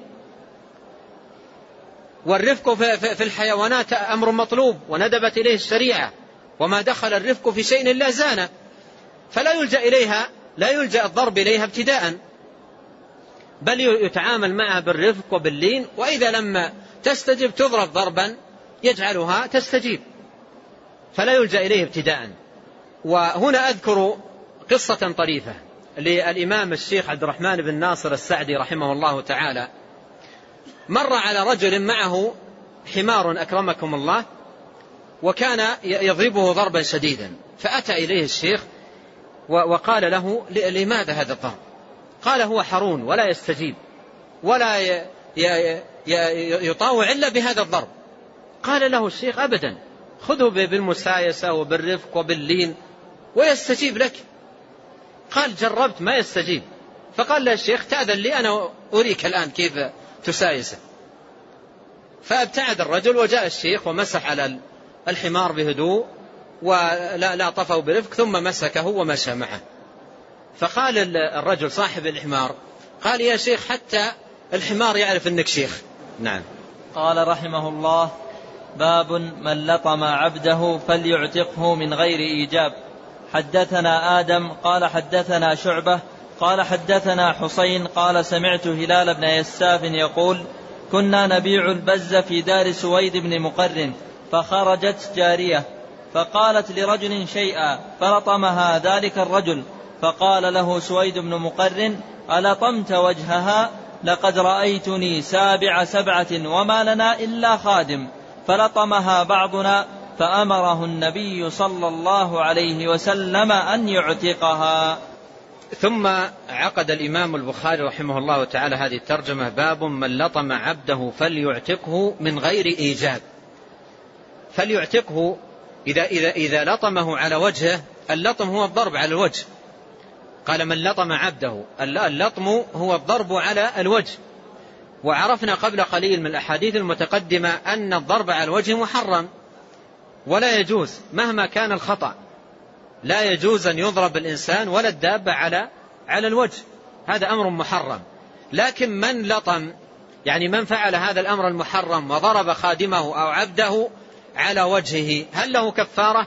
والرفق في الحيوانات أمر مطلوب وندبت إليه الشريعة، وما دخل الرفق في شيء إلا زانه، فلا يلجأ إليها لا يلجأ الضرب إليها ابتداء، بل يتعامل معها بالرفق وباللين، وإذا لم تستجب تضرب ضربا يجعلها تستجيب، فلا يلجأ إليه ابتداء. وهنا أذكر قصة طريفة للإمام الشيخ عبد الرحمن بن ناصر السعدي رحمه الله تعالى. مر على رجل معه حمار أكرمكم الله، وكان يضربه ضربا شديدا، فأتى إليه الشيخ وقال له: لماذا هذا الضرب؟ قال: هو حرون ولا يستجيب ولا يطاوع إلا بهذا الضرب. قال له الشيخ: أبدا، خذه بالمسايسة وبالرفق وباللين ويستجيب لك. قال: جربت ما يستجيب. فقال له الشيخ: تأذن لي أنا أريك الآن كيف تسايسه. فابتعد الرجل وجاء الشيخ ومسح على الحمار بهدوء ولا لا طفه برفق، ثم مسكه ومشى معه. فقال الرجل صاحب الحمار: قال: يا شيخ حتى الحمار يعرف أنك شيخ. نعم. قال رحمه الله: باب من لطم عبده فليعتقه من غير إيجاب. حدثنا آدم قال حدثنا شعبة قال حدثنا حسين قال سمعت هلال بن يساف يقول: كنا نبيع البز في دار سويد بن مقرن، فخرجت جارية فقالت لرجل شيئا فلطمها ذلك الرجل، فقال له سويد بن مقرن: ألطمت وجهها؟ لقد رأيتني سابع سبعة وما لنا إلا خادم. فلطمها بعضنا، فأمره النبي صلى الله عليه وسلم أن يعتقها. ثم عقد الإمام البخاري رحمه الله تعالى هذه الترجمة: باب من لطم عبده فليعتقه من غير إيجاب. فليعتقه إذا, إذا, إذا لطمه على وجهه، اللطم هو الضرب على الوجه. قال: من لطم عبده، اللطم هو الضرب على الوجه. وعرفنا قبل قليل من الأحاديث المتقدمة أن الضرب على الوجه محرم ولا يجوز مهما كان الخطأ، لا يجوز أن يضرب الإنسان ولا الدابة على على الوجه، هذا أمر محرم. لكن من لطم، يعني من فعل هذا الأمر المحرم وضرب خادمه أو عبده على وجهه، هل له كفارة؟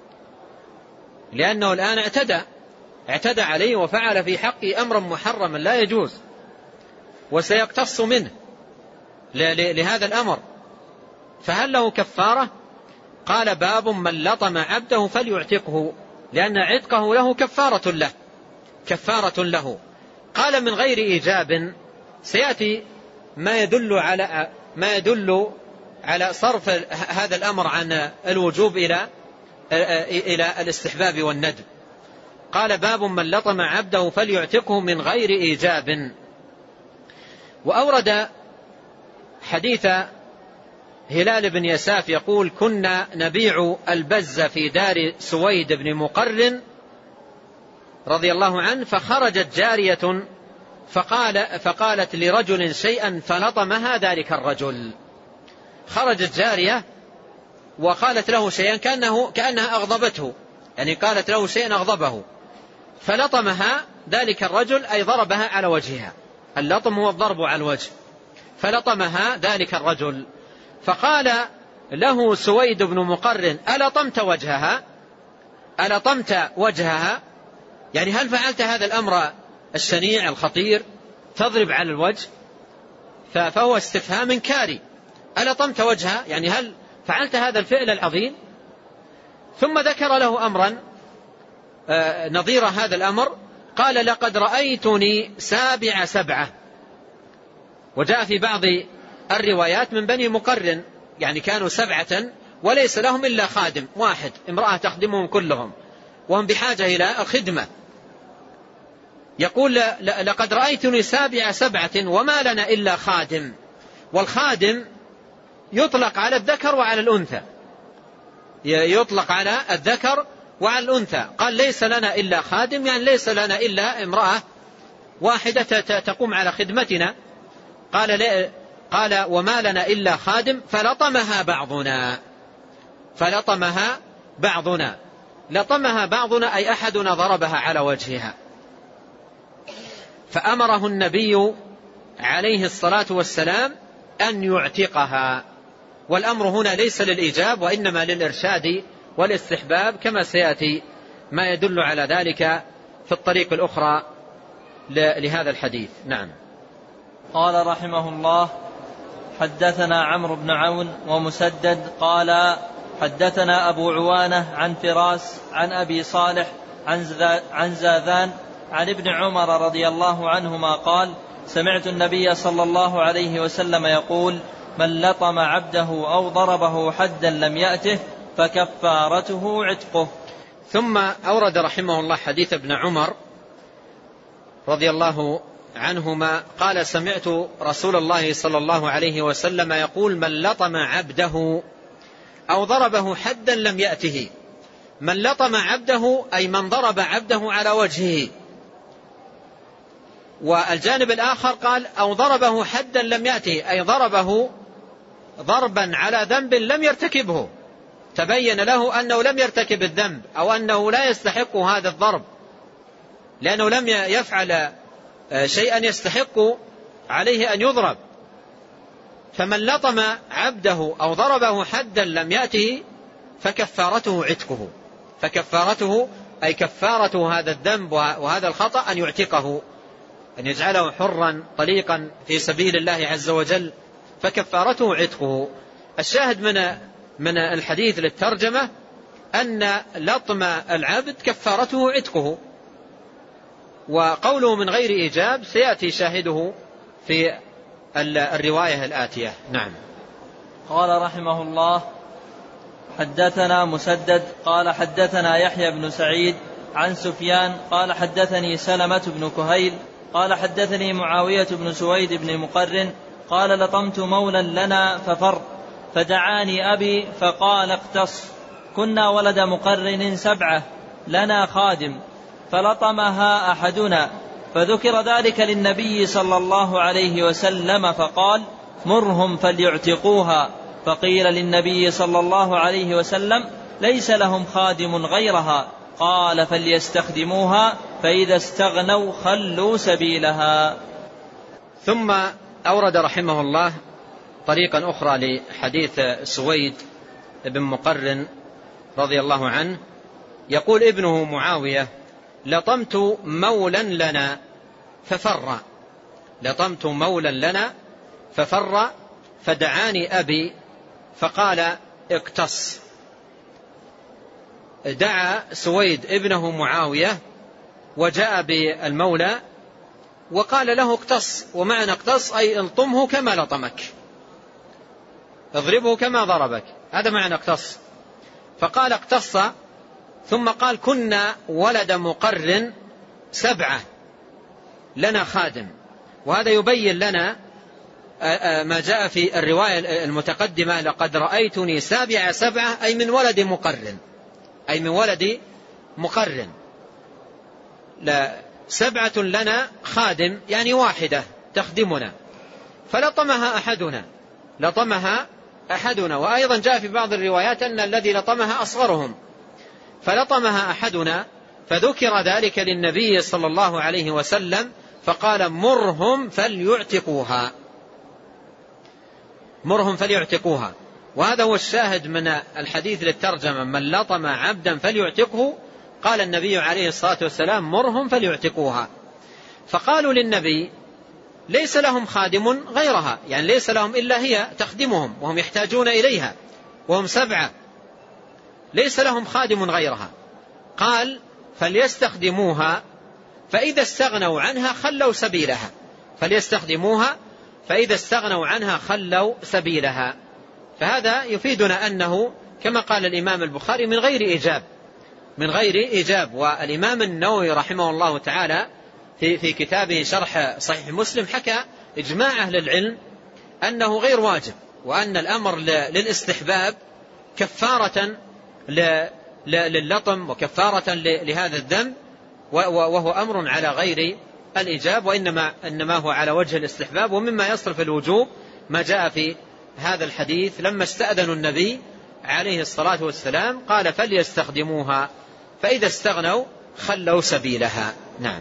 لأنه الآن اعتدى اعتدى عليه وفعل في حقه أمرا محرما لا يجوز، وسيقتص منه لهذا الأمر، فهل له كفارة؟ قال: باب من لطم عبده فليعتقه، لأن عتقه له كفارة له كفارة له. قال: من غير إيجاب، سيأتي ما يدل على ما يدل على صرف هذا الأمر عن الوجوب إلى إلى الاستحباب والندب. قال: باب من لطم عبده فليعتقه من غير إيجاب. وأورد حديث هلال بن يساف يقول: كنا نبيع البز في دار سويد بن مقرن رضي الله عنه، فخرجت جارية فقال فقالت لرجل شيئا فلطمها ذلك الرجل. خرجت جارية وقالت له شيئا كأنه كأنها أغضبته، يعني قالت له شيئا أغضبه، فلطمها ذلك الرجل، أي ضربها على وجهها. اللطم هو الضرب على الوجه. فلطمها ذلك الرجل، فقال له سويد بن مقرن: ألطمت وجهها؟ ألطمت وجهها؟ يعني هل فعلت هذا الأمر الشنيع الخطير، تضرب على الوجه؟ فهو استفهام انكاري. ألطمت وجهها يعني هل فعلت هذا الفعل العظيم؟ ثم ذكر له أمرا نظير هذا الأمر، قال: لقد رأيتني سابع سبعة. وجاء في بعض الروايات من بني مقرن، يعني كانوا سبعة وليس لهم إلا خادم واحد، امرأة تخدمهم كلهم وهم بحاجة إلى الخدمة. يقول: لقد رأيتني سابع سبعة وما لنا إلا خادم. والخادم يطلق على الذكر وعلى الأنثى، يطلق على الذكر وعلى الأنثى. قال: ليس لنا إلا خادم، يعني ليس لنا إلا امرأة واحدة تقوم على خدمتنا. قال: قال وما لنا إلا خادم فلطمها بعضنا فلطمها بعضنا لطمها بعضنا أي أحدنا ضربها على وجهها، فأمره النبي عليه الصلاة والسلام أن يعتقها. والأمر هنا ليس للإيجاب وإنما للإرشاد والاستحباب، كما سيأتي ما يدل على ذلك في الطريق الأخرى لهذا الحديث. نعم. قال رحمه الله: حدثنا عمرو بن عون ومسدد قال حدثنا أبو عوانة عن فراس عن أبي صالح عن زاذان عن ابن عمر رضي الله عنهما قال: سمعت النبي صلى الله عليه وسلم يقول: من لطم عبده أو ضربه حدا لم يأته فكفارته عتقه. ثم أورد رحمه الله حديث ابن عمر رضي الله عنهما قال: سمعت رسول الله صلى الله عليه وسلم يقول: من لطم عبده أو ضربه حدا لم يأته. من لطم عبده أي من ضرب عبده على وجهه. والجانب الآخر قال: أو ضربه حدا لم يأته، أي ضربه ضربا على ذنب لم يرتكبه، تبين له أنه لم يرتكب الذنب أو أنه لا يستحق هذا الضرب لأنه لم يفعل شيئا يستحق عليه أن يضرب. فمن لطم عبده أو ضربه حدا لم يأته فكفارته عتقه. فكفارته أي كفارته هذا الذنب وهذا الخطأ أن يعتقه، أن يجعله حرا طليقا في سبيل الله عز وجل، فكفارته عتقه. الشاهد من من الحديث للترجمة أن لطم العبد كفارته عتقه، وقوله من غير إيجاب سيأتي شاهده في الرواية الآتية. نعم. قال رحمه الله: حدثنا مسدد قال حدثنا يحيى بن سعيد عن سفيان قال حدثني سلمة بن كهيل قال حدثني معاوية بن سويد بن مقرن قال: لطمت مولا لنا ففر فدعاني أبي فقال: اقتص. كنا ولد مقرن سبعة لنا خادم فلطمها أحدنا، فذكر ذلك للنبي صلى الله عليه وسلم فقال: مرهم فليعتقوها. فقيل للنبي صلى الله عليه وسلم: ليس لهم خادم غيرها. قال: فليستخدموها فإذا استغنوا خلوا سبيلها. ثم أورد رحمه الله طريقا أخرى لحديث سويد بن مقرن رضي الله عنه، يقول ابنه معاوية: لطمت مولا لنا ففر لطمت مولا لنا ففر فدعاني أبي فقال: اقتص. دعا سويد ابنه معاوية وجاء بالمولى وقال له: اقتص. ومعنى اقتص أي الطمه كما لطمك، اضربه كما ضربك، هذا معنى اقتص. فقال: اقتص. ثم قال: كنا ولد مقرن سبعة لنا خادم. وهذا يبين لنا ما جاء في الرواية المتقدمة: لقد رأيتني سابع سبعة، أي من ولد مقرن أي من ولد مقرن لا سبعة لنا خادم يعني واحدة تخدمنا، فلطمها أحدنا لطمها أحدنا. وأيضا جاء في بعض الروايات أن الذي لطمها أصغرهم، فلطمها أحدنا، فذكر ذلك للنبي صلى الله عليه وسلم فقال: مرهم فليعتقوها مرهم فليعتقوها. وهذا هو الشاهد من الحديث للترجمة: من لطم عبدا فليعتقه. قال النبي عليه الصلاة والسلام: مرهم فليعتقوها. فقالوا للنبي: ليس لهم خادم غيرها، يعني ليس لهم إلا هي تخدمهم وهم يحتاجون إليها وهم سبعة، ليس لهم خادم غيرها. قال: فليستخدموها فإذا استغنوا عنها خلوا سبيلها فليستخدموها فإذا استغنوا عنها خلوا سبيلها. فهذا يفيدنا أنه كما قال الإمام البخاري من غير إيجاب من غير إيجاب. والإمام النووي رحمه الله تعالى في, في كتابه شرح صحيح مسلم حكى إجماع أهل العلم أنه غير واجب، وأن الأمر للاستحباب كفارة لللطم وكفارة لهذا الذنب، وهو أمر على غير الإيجاب، وإنما إنما هو على وجه الاستحباب. ومما يصرف الوجوب ما جاء في هذا الحديث لما استأذنوا النبي عليه الصلاة والسلام قال فليستخدموها فإذا استغنوا خلوا سبيلها. نعم.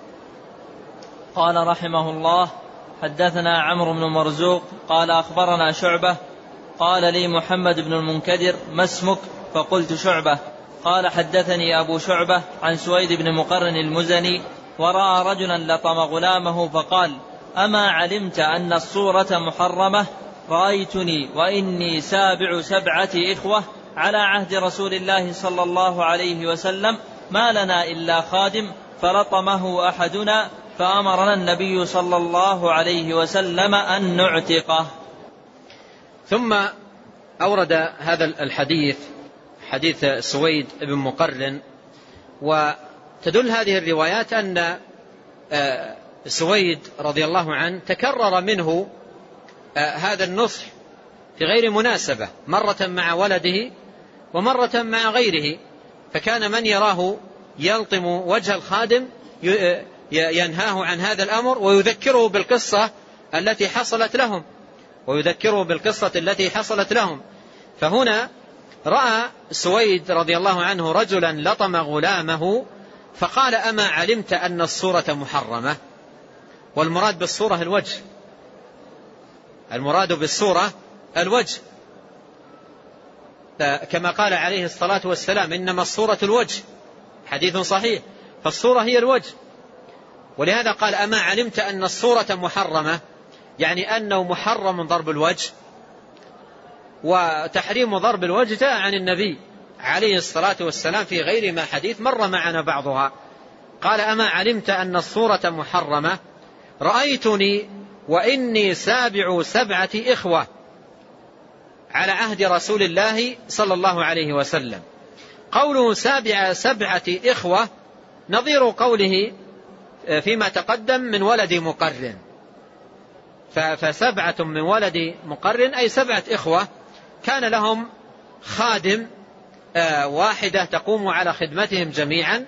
قال رحمه الله حدثنا عمرو بن مرزوق قال أخبرنا شعبة قال لي محمد بن المنكدر ما اسمك؟ فقلت شعبة. قال حدثني أبو شعبة عن سويد بن مقرن المزني ورأى رجلا لطم غلامه فقال أما علمت أن الصورة محرمة؟ رأيتني وإني سابع سبعة إخوة على عهد رسول الله صلى الله عليه وسلم ما لنا إلا خادم فلطمه أحدنا فأمرنا النبي صلى الله عليه وسلم أن نعتقه. ثم أورد هذا الحديث حديث سويد بن مقرن، وتدل هذه الروايات أن سويد رضي الله عنه تكرر منه هذا النصح في غير مناسبة، مرة مع ولده ومرة مع غيره، فكان من يراه يلطم وجه الخادم ينهاه عن هذا الأمر ويذكره بالقصة التي حصلت لهم ويذكره بالقصة التي حصلت لهم. فهنا رأى سويد رضي الله عنه رجلا لطم غلامه فقال أما علمت أن الصورة محرمة؟ والمراد بالصورة الوجه، المراد بالصورة الوجه، كما قال عليه الصلاة والسلام إنما الصورة الوجه، حديث صحيح، فالصورة هي الوجه. ولهذا قال أما علمت أن الصورة محرمة، يعني أنه محرم ضرب الوجه، وتحريم ضرب الوجه جاء عن النبي عليه الصلاة والسلام في غير ما حديث مر معنا بعضها. قال أما علمت أن الصورة محرمة؟ رأيتني وإني سابع سبعة إخوة على عهد رسول الله صلى الله عليه وسلم. قوله سابع سبعة إخوة نظير قوله فيما تقدم من ولد مقرن، فسبعة من ولد مقرن أي سبعة إخوة كان لهم خادم واحدة تقوم على خدمتهم جميعا،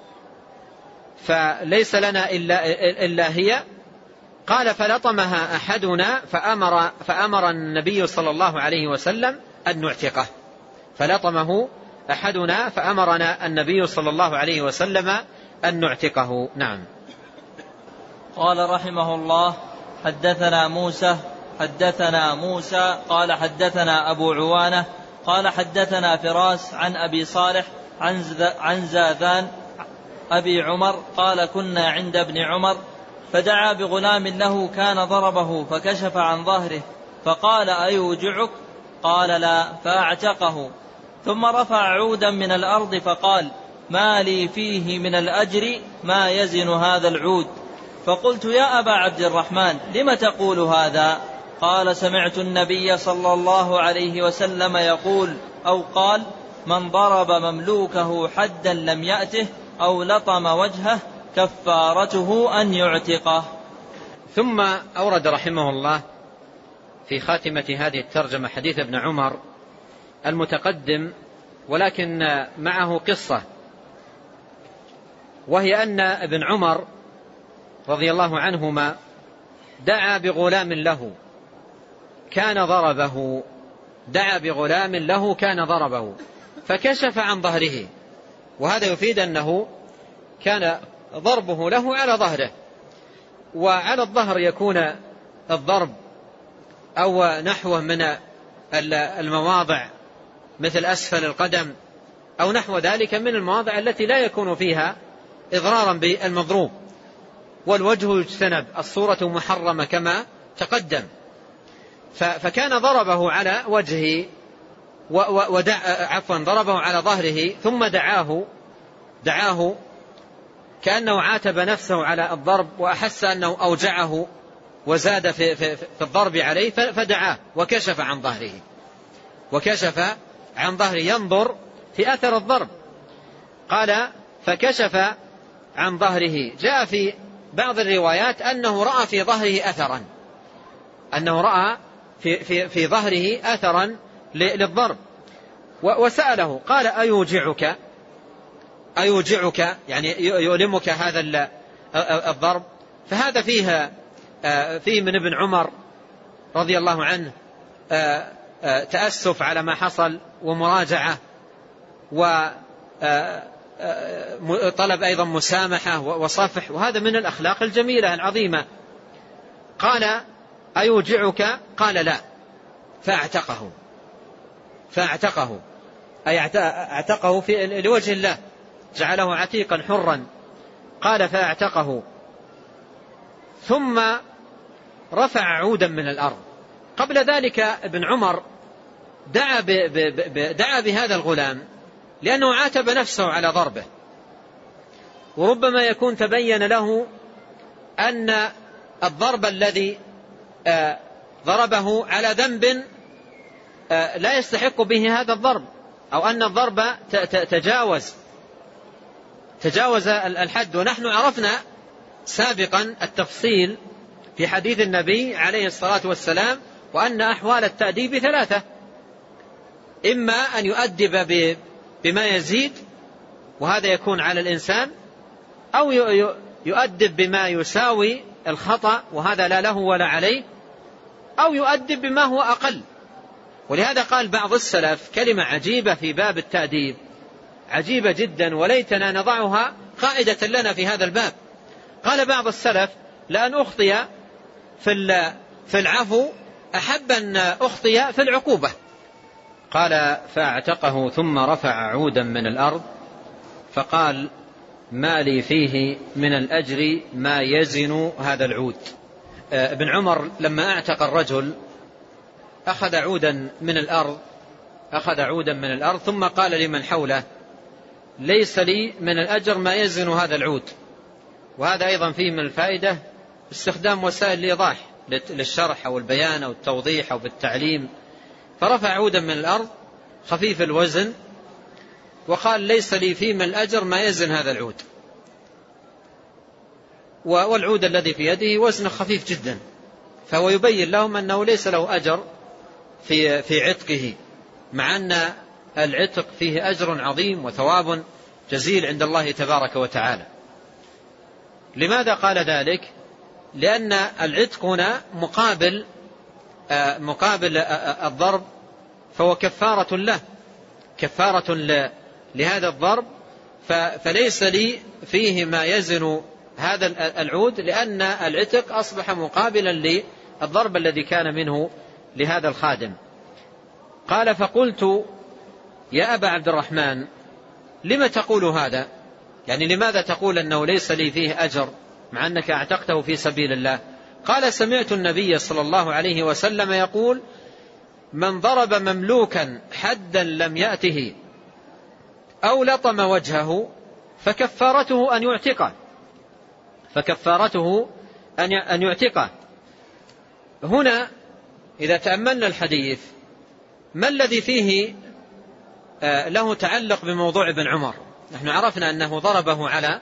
فليس لنا إلا, إلا هي. قال فلطمها أحدنا فأمر, فأمر النبي صلى الله عليه وسلم أن نعتقه، فلطمه أحدنا فأمرنا النبي صلى الله عليه وسلم أن نعتقه. نعم. قال رحمه الله حدثنا موسى حدثنا موسى قال حدثنا أبو عوانة قال حدثنا فراس عن أبي صالح عن زاذان أبي عمر قال كنا عند ابن عمر فدعا بغلام له كان ضربه فكشف عن ظهره فقال أيوجعك؟ قال لا، فأعتقه. ثم رفع عودا من الأرض فقال ما لي فيه من الأجر ما يزن هذا العود. فقلت يا أبا عبد الرحمن لم تقول هذا؟ قال سمعت النبي صلى الله عليه وسلم يقول أو قال من ضرب مملوكه حدا لم يأته أو لطم وجهه كفارته أن يعتقه. ثم أورد رحمه الله في خاتمة هذه الترجمة حديث ابن عمر المتقدم، ولكن معه قصة، وهي أن ابن عمر رضي الله عنهما دعا بغلام له كان ضربه دعا بغلام له كان ضربه فكشف عن ظهره، وهذا يفيد أنه كان ضربه له على ظهره، وعلى الظهر يكون الضرب أو نحوه من المواضع مثل أسفل القدم أو نحو ذلك من المواضع التي لا يكون فيها إضرارا بالمضروب، والوجه يجتنب، الصورة محرمة كما تقدم. فكان ضربه على وجهه ودع عفوا ضربه على ظهره ثم دعاه دعاه كأنه عاتب نفسه على الضرب وأحس أنه أوجعه وزاد في, في, في الضرب عليه فدعاه وكشف عن ظهره وكشف عن ظهره ينظر في أثر الضرب. قال فكشف عن ظهره. جاء في بعض الروايات أنه رأى في ظهره أثرا أنه رأى في, في, في ظهره أثرا للضرب، وسأله قال أيوجعك أيوجعك يعني يؤلمك هذا الضرب؟ فهذا فيه فيه من ابن عمر رضي الله عنه تأسف على ما حصل ومراجعة، وطلب أيضا مسامحة وصفح، وهذا من الأخلاق الجميلة العظيمة. قال أيوجعك؟ قال لا، فاعتقه فاعتقه أي اعتقه في لوجه الله، جعله عتيقا حرا. قال فاعتقه ثم رفع عودا من الأرض. قبل ذلك ابن عمر دعا, ب ب ب دعا بهذا الغلام لأنه عاتب نفسه على ضربه، وربما يكون تبين له أن الضرب الذي ضربه على ذنب لا يستحق به هذا الضرب، أو أن الضرب تجاوز تجاوز الحد. ونحن عرفنا سابقا التفصيل في حديث النبي عليه الصلاة والسلام، وأن أحوال التأديب ثلاثة: إما أن يؤدب بما يزيد، وهذا يكون على الإنسان، أو يؤدب بما يساوي الخطأ، وهذا لا له ولا عليه، أو يؤدب بما هو أقل. ولهذا قال بعض السلف كلمة عجيبة في باب التأديب، عجيبة جدا، وليتنا نضعها قاعدة لنا في هذا الباب. قال بعض السلف: لأن أخطئ في العفو أحب أن أخطئ في العقوبة. قال فاعتقه ثم رفع عودا من الأرض فقال: ما لي فيه من الأجر ما يزن هذا العود. ابن عمر لما اعتق الرجل أخذ عودا من الأرض أخذ عودا من الأرض ثم قال لمن حوله: ليس لي من الأجر ما يزن هذا العود. وهذا أيضا فيه من الفائدة استخدام وسائل الإيضاح للشرح أو البيان أو التوضيح أو بالتعليم. فرفع عودا من الأرض خفيف الوزن وقال: ليس لي فيه من الأجر ما يزن هذا العود. والعود الذي في يده وزنه خفيف جدا، فهو يبين لهم أنه ليس له أجر في في عتقه، مع أن العتق فيه أجر عظيم وثواب جزيل عند الله تبارك وتعالى. لماذا قال ذلك؟ لأن العتق هنا مقابل مقابل الضرب، فهو كفارة له، كفارة لهذا الضرب. فليس لي فيه ما يزن هذا العود، لأن العتق أصبح مقابلا للضرب الذي كان منه لهذا الخادم. قال: فقلت: يا أبا عبد الرحمن، لما تقول هذا؟ يعني لماذا تقول أنه ليس لي فيه أجر مع أنك اعتقته في سبيل الله؟ قال: سمعت النبي صلى الله عليه وسلم يقول: من ضرب مملوكا حدا لم يأته أو لطم وجهه فكفارته أن يعتقه فكفارته أن يعتقه. هنا إذا تأملنا الحديث، ما الذي فيه له تعلق بموضوع ابن عمر؟ نحن عرفنا أنه ضربه على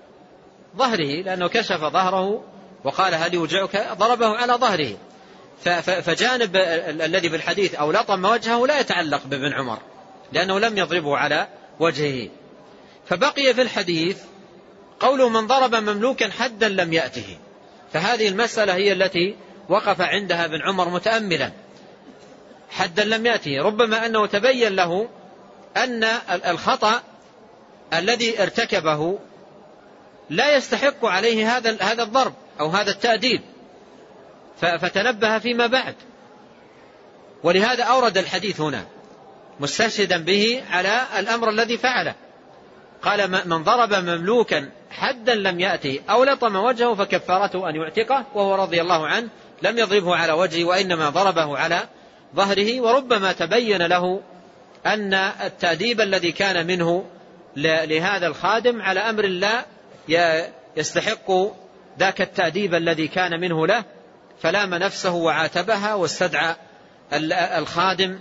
ظهره لأنه كشف ظهره وقال: هل يوجعك؟ ضربه على ظهره. فجانب الذي بالحديث أو لطم وجهه لا يتعلق بابن عمر لأنه لم يضربه على وجهه. فبقي في الحديث قوله: من ضرب مملوكا حدا لم يأته. فهذه المسألة هي التي وقف عندها ابن عمر متأملا. حدا لم يأته، ربما أنه تبين له أن الخطأ الذي ارتكبه لا يستحق عليه هذا هذا الضرب أو هذا التأديب، فتنبه فيما بعد. ولهذا أورد الحديث هنا مستشهدا به على الأمر الذي فعله. قال: من ضرب مملوكا حدا لم يأته أو لطم وجهه فكفارته أن يعتقه. وهو رضي الله عنه لم يضربه على وجهه وإنما ضربه على ظهره. وربما تبين له أن التأديب الذي كان منه لهذا الخادم على أمر لا يستحق ذاك التأديب الذي كان منه له، فلام نفسه وعاتبها واستدعى الخادم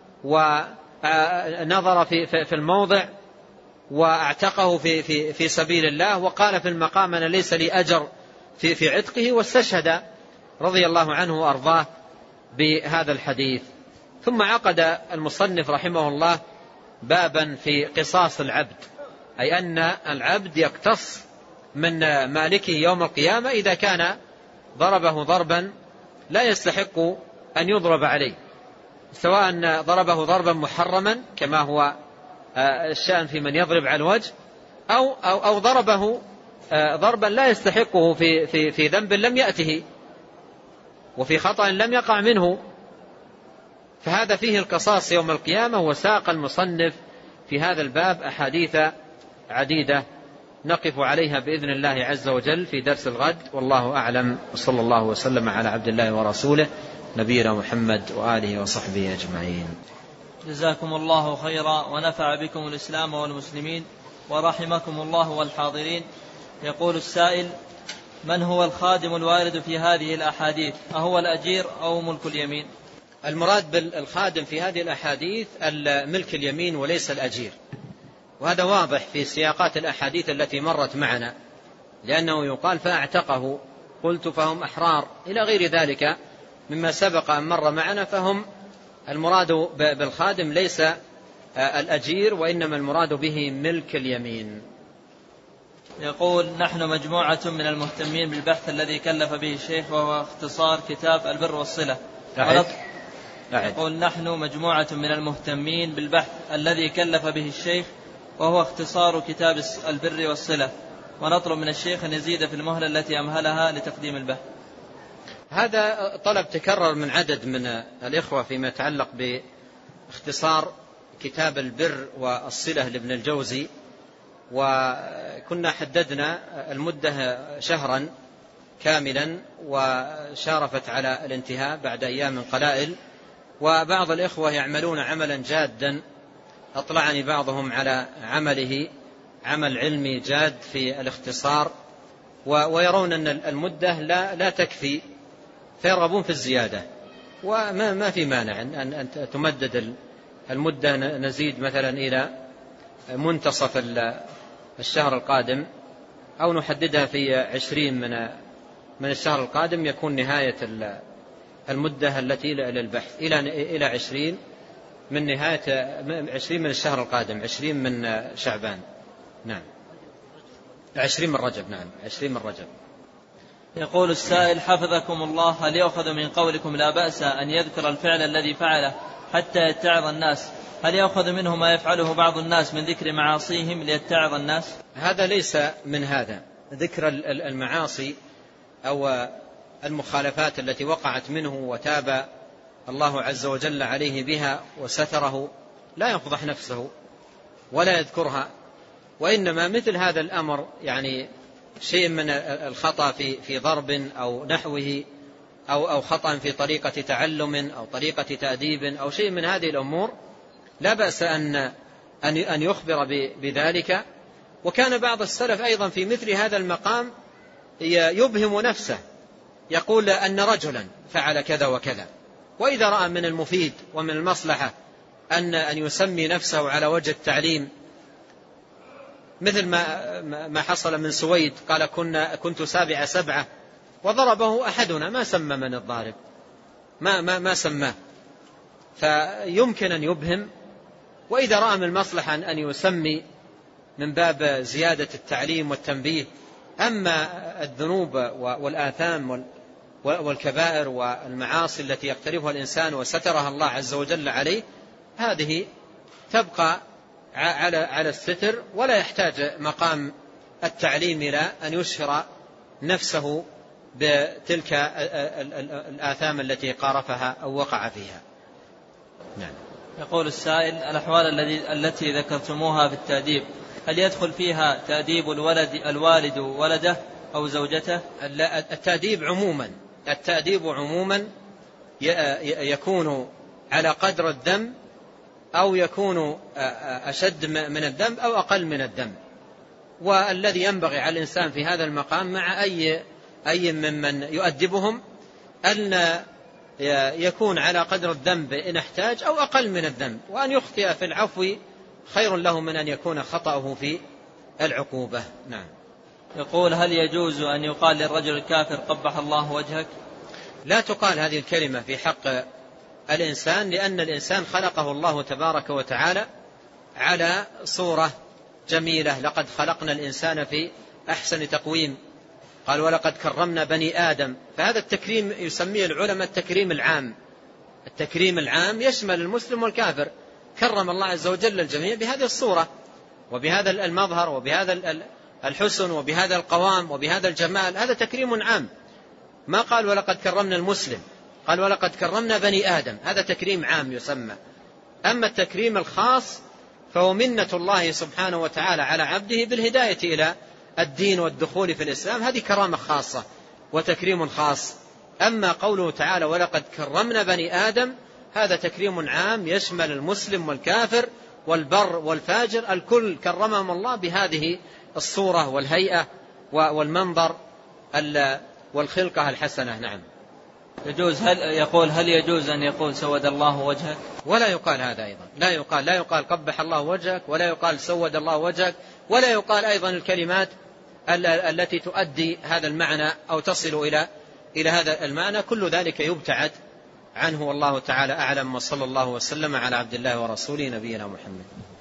ونظر في الموضع واعتقه في, في, في سبيل الله، وقال في المقام: أنا ليس لي أجر في, في عتقه، واستشهد رضي الله عنه وأرضاه بهذا الحديث. ثم عقد المصنف رحمه الله بابا في قصاص العبد، أي أن العبد يقتص من مالكه يوم القيامة إذا كان ضربه ضربا لا يستحق أن يضرب عليه، سواء ضربه ضربا محرما كما هو الشأن في من يضرب على الوجه، أو, أو, أو ضربه ضربا لا يستحقه في, في, في ذنب لم يأته وفي خطأ لم يقع منه، فهذا فيه القصاص يوم القيامة. وساق المصنف في هذا الباب أحاديث عديدة نقف عليها بإذن الله عز وجل في درس الغد، والله أعلم، وصلى الله وسلم على عبد الله ورسوله نبينا محمد وآله وصحبه أجمعين. جزاكم الله خيرا ونفع بكم الإسلام والمسلمين ورحمكم الله والحاضرين. يقول السائل: من هو الخادم الوارد في هذه الأحاديث؟ أهو الأجير أو ملك اليمين؟ المراد بالخادم في هذه الأحاديث ملك اليمين وليس الأجير، وهذا واضح في سياقات الأحاديث التي مرت معنا، لأنه يقال فأعتقه، قلت فهم أحرار، إلى غير ذلك مما سبق أن مر معنا. فهم المراد بالخادم ليس الأجير، وإنما المراد به ملك اليمين. يقول: نحن مجموعة من المهتمين بالبحث الذي كلف به الشيخ، وهو اختصار كتاب البر والصلة. يقول: نحن مجموعة من المهتمين بالبحث الذي كلف به الشيخ، وهو اختصار كتاب البر والصلة، ونطلب من الشيخ أن يزيد في المهلة التي أمهلها لتقديم البحث. هذا طلب تكرر من عدد من الإخوة فيما يتعلق باختصار كتاب البر والصلة لابن الجوزي، وكنا حددنا المدة شهرا كاملا وشارفت على الانتهاء بعد أيام قلائل، وبعض الإخوة يعملون عملا جادا أطلعني بعضهم على عمله عمل علمي جاد في الاختصار، ويرون أن المدة لا, لا تكفي، فيرغبون في الزيادة. وما ما في مانع أن تمدد المدة، نزيد مثلا إلى منتصف الشهر القادم، أو نحددها في عشرين من من الشهر القادم، يكون نهاية المدة التي للبحث إلى إلى عشرين من نهاية عشرين من الشهر القادم، عشرين من شعبان، نعم، عشرين من رجب، نعم، عشرين من رجب. يقول السائل: حفظكم الله، هل يأخذ من قولكم لا بأس أن يذكر الفعل الذي فعله حتى يتعظ الناس؟ هل يأخذ منه ما يفعله بعض الناس من ذكر معاصيهم ليتعظ الناس؟ هذا ليس من هذا. ذكر المعاصي أو المخالفات التي وقعت منه وتاب الله عز وجل عليه بها وستره لا يفضح نفسه ولا يذكرها، وإنما مثل هذا الأمر يعني شيء من الخطأ في في ضرب أو نحوه، أو أو خطأ في طريقة تعلم أو طريقة تأديب أو شيء من هذه الأمور، لا بأس أن أن أن يخبر بذلك. وكان بعض السلف أيضا في مثل هذا المقام يبهم نفسه، يقول أن رجلا فعل كذا وكذا، وإذا رأى من المفيد ومن المصلحة أن أن يسمي نفسه على وجه التعليم، مثل ما ما حصل من سويد، قال كنا كنت سابع سبعة وضربه أحدنا، ما سمى من الضارب، ما ما ما سماه، فيمكن أن يبهم. وإذا رأى من المصلحة أن يسمي من باب زيادة التعليم والتنبيه. أما الذنوب والآثام والكبائر والمعاصي التي يقترفها الإنسان وسترها الله عز وجل عليه، هذه تبقى على على الستر، ولا يحتاج مقام التعليم إلى أن يشهر نفسه بتلك الآثام التي قارفها أو وقع فيها. نعم. يقول السائل: الأحوال التي ذكرتموها في التأديب، هل يدخل فيها تأديب الولد الوالد ولده أو زوجته؟ التأديب عموما التأديب عموما يكون على قدر الذنب، أو يكون أشد من الذنب أو أقل من الذنب. والذي ينبغي على الإنسان في هذا المقام مع أي أي ممن يؤدبهم أن يكون على قدر الذنب إن احتاج، أو أقل من الذنب، وأن يخطئ في العفو خير له من أن يكون خطأه في العقوبة. نعم. يقول: هل يجوز أن يقال للرجل الكافر قبح الله وجهك؟ لا تقال هذه الكلمة في حق الإنسان، لأن الإنسان خلقه الله تبارك وتعالى على صورة جميلة، لقد خلقنا الإنسان في أحسن تقويم، قال ولقد كرمنا بني آدم. فهذا التكريم يسميه العلماء التكريم العام، التكريم العام يشمل المسلم والكافر، كرم الله عز وجل الجميع بهذه الصورة وبهذا المظهر وبهذا الحسن وبهذا القوام وبهذا الجمال، هذا تكريم عام. ما قال ولقد كرمنا المسلم، قال ولقد كرمنا بني آدم، هذا تكريم عام يسمى. أما التكريم الخاص فهو منة الله سبحانه وتعالى على عبده بالهداية إلى الدين والدخول في الإسلام، هذه كرامة خاصة وتكريم خاص. أما قوله تعالى ولقد كرمنا بني آدم، هذا تكريم عام يشمل المسلم والكافر والبر والفاجر، الكل كرمهم الله بهذه الصورة والهيئة والمنظر والخلقة الحسنة. نعم. يجوز هل يقول هل يجوز أن يقول سود الله وجهك؟ ولا يقال هذا أيضا، لا يقال لا يقال قبح الله وجهك، ولا يقال سود الله وجهك، ولا يقال أيضا الكلمات التي تؤدي هذا المعنى أو تصل إلى إلى هذا المعنى، كل ذلك يبتعد عنه، والله تعالى أعلم. وصلى الله وسلم على عبد الله ورسوله نبينا محمد.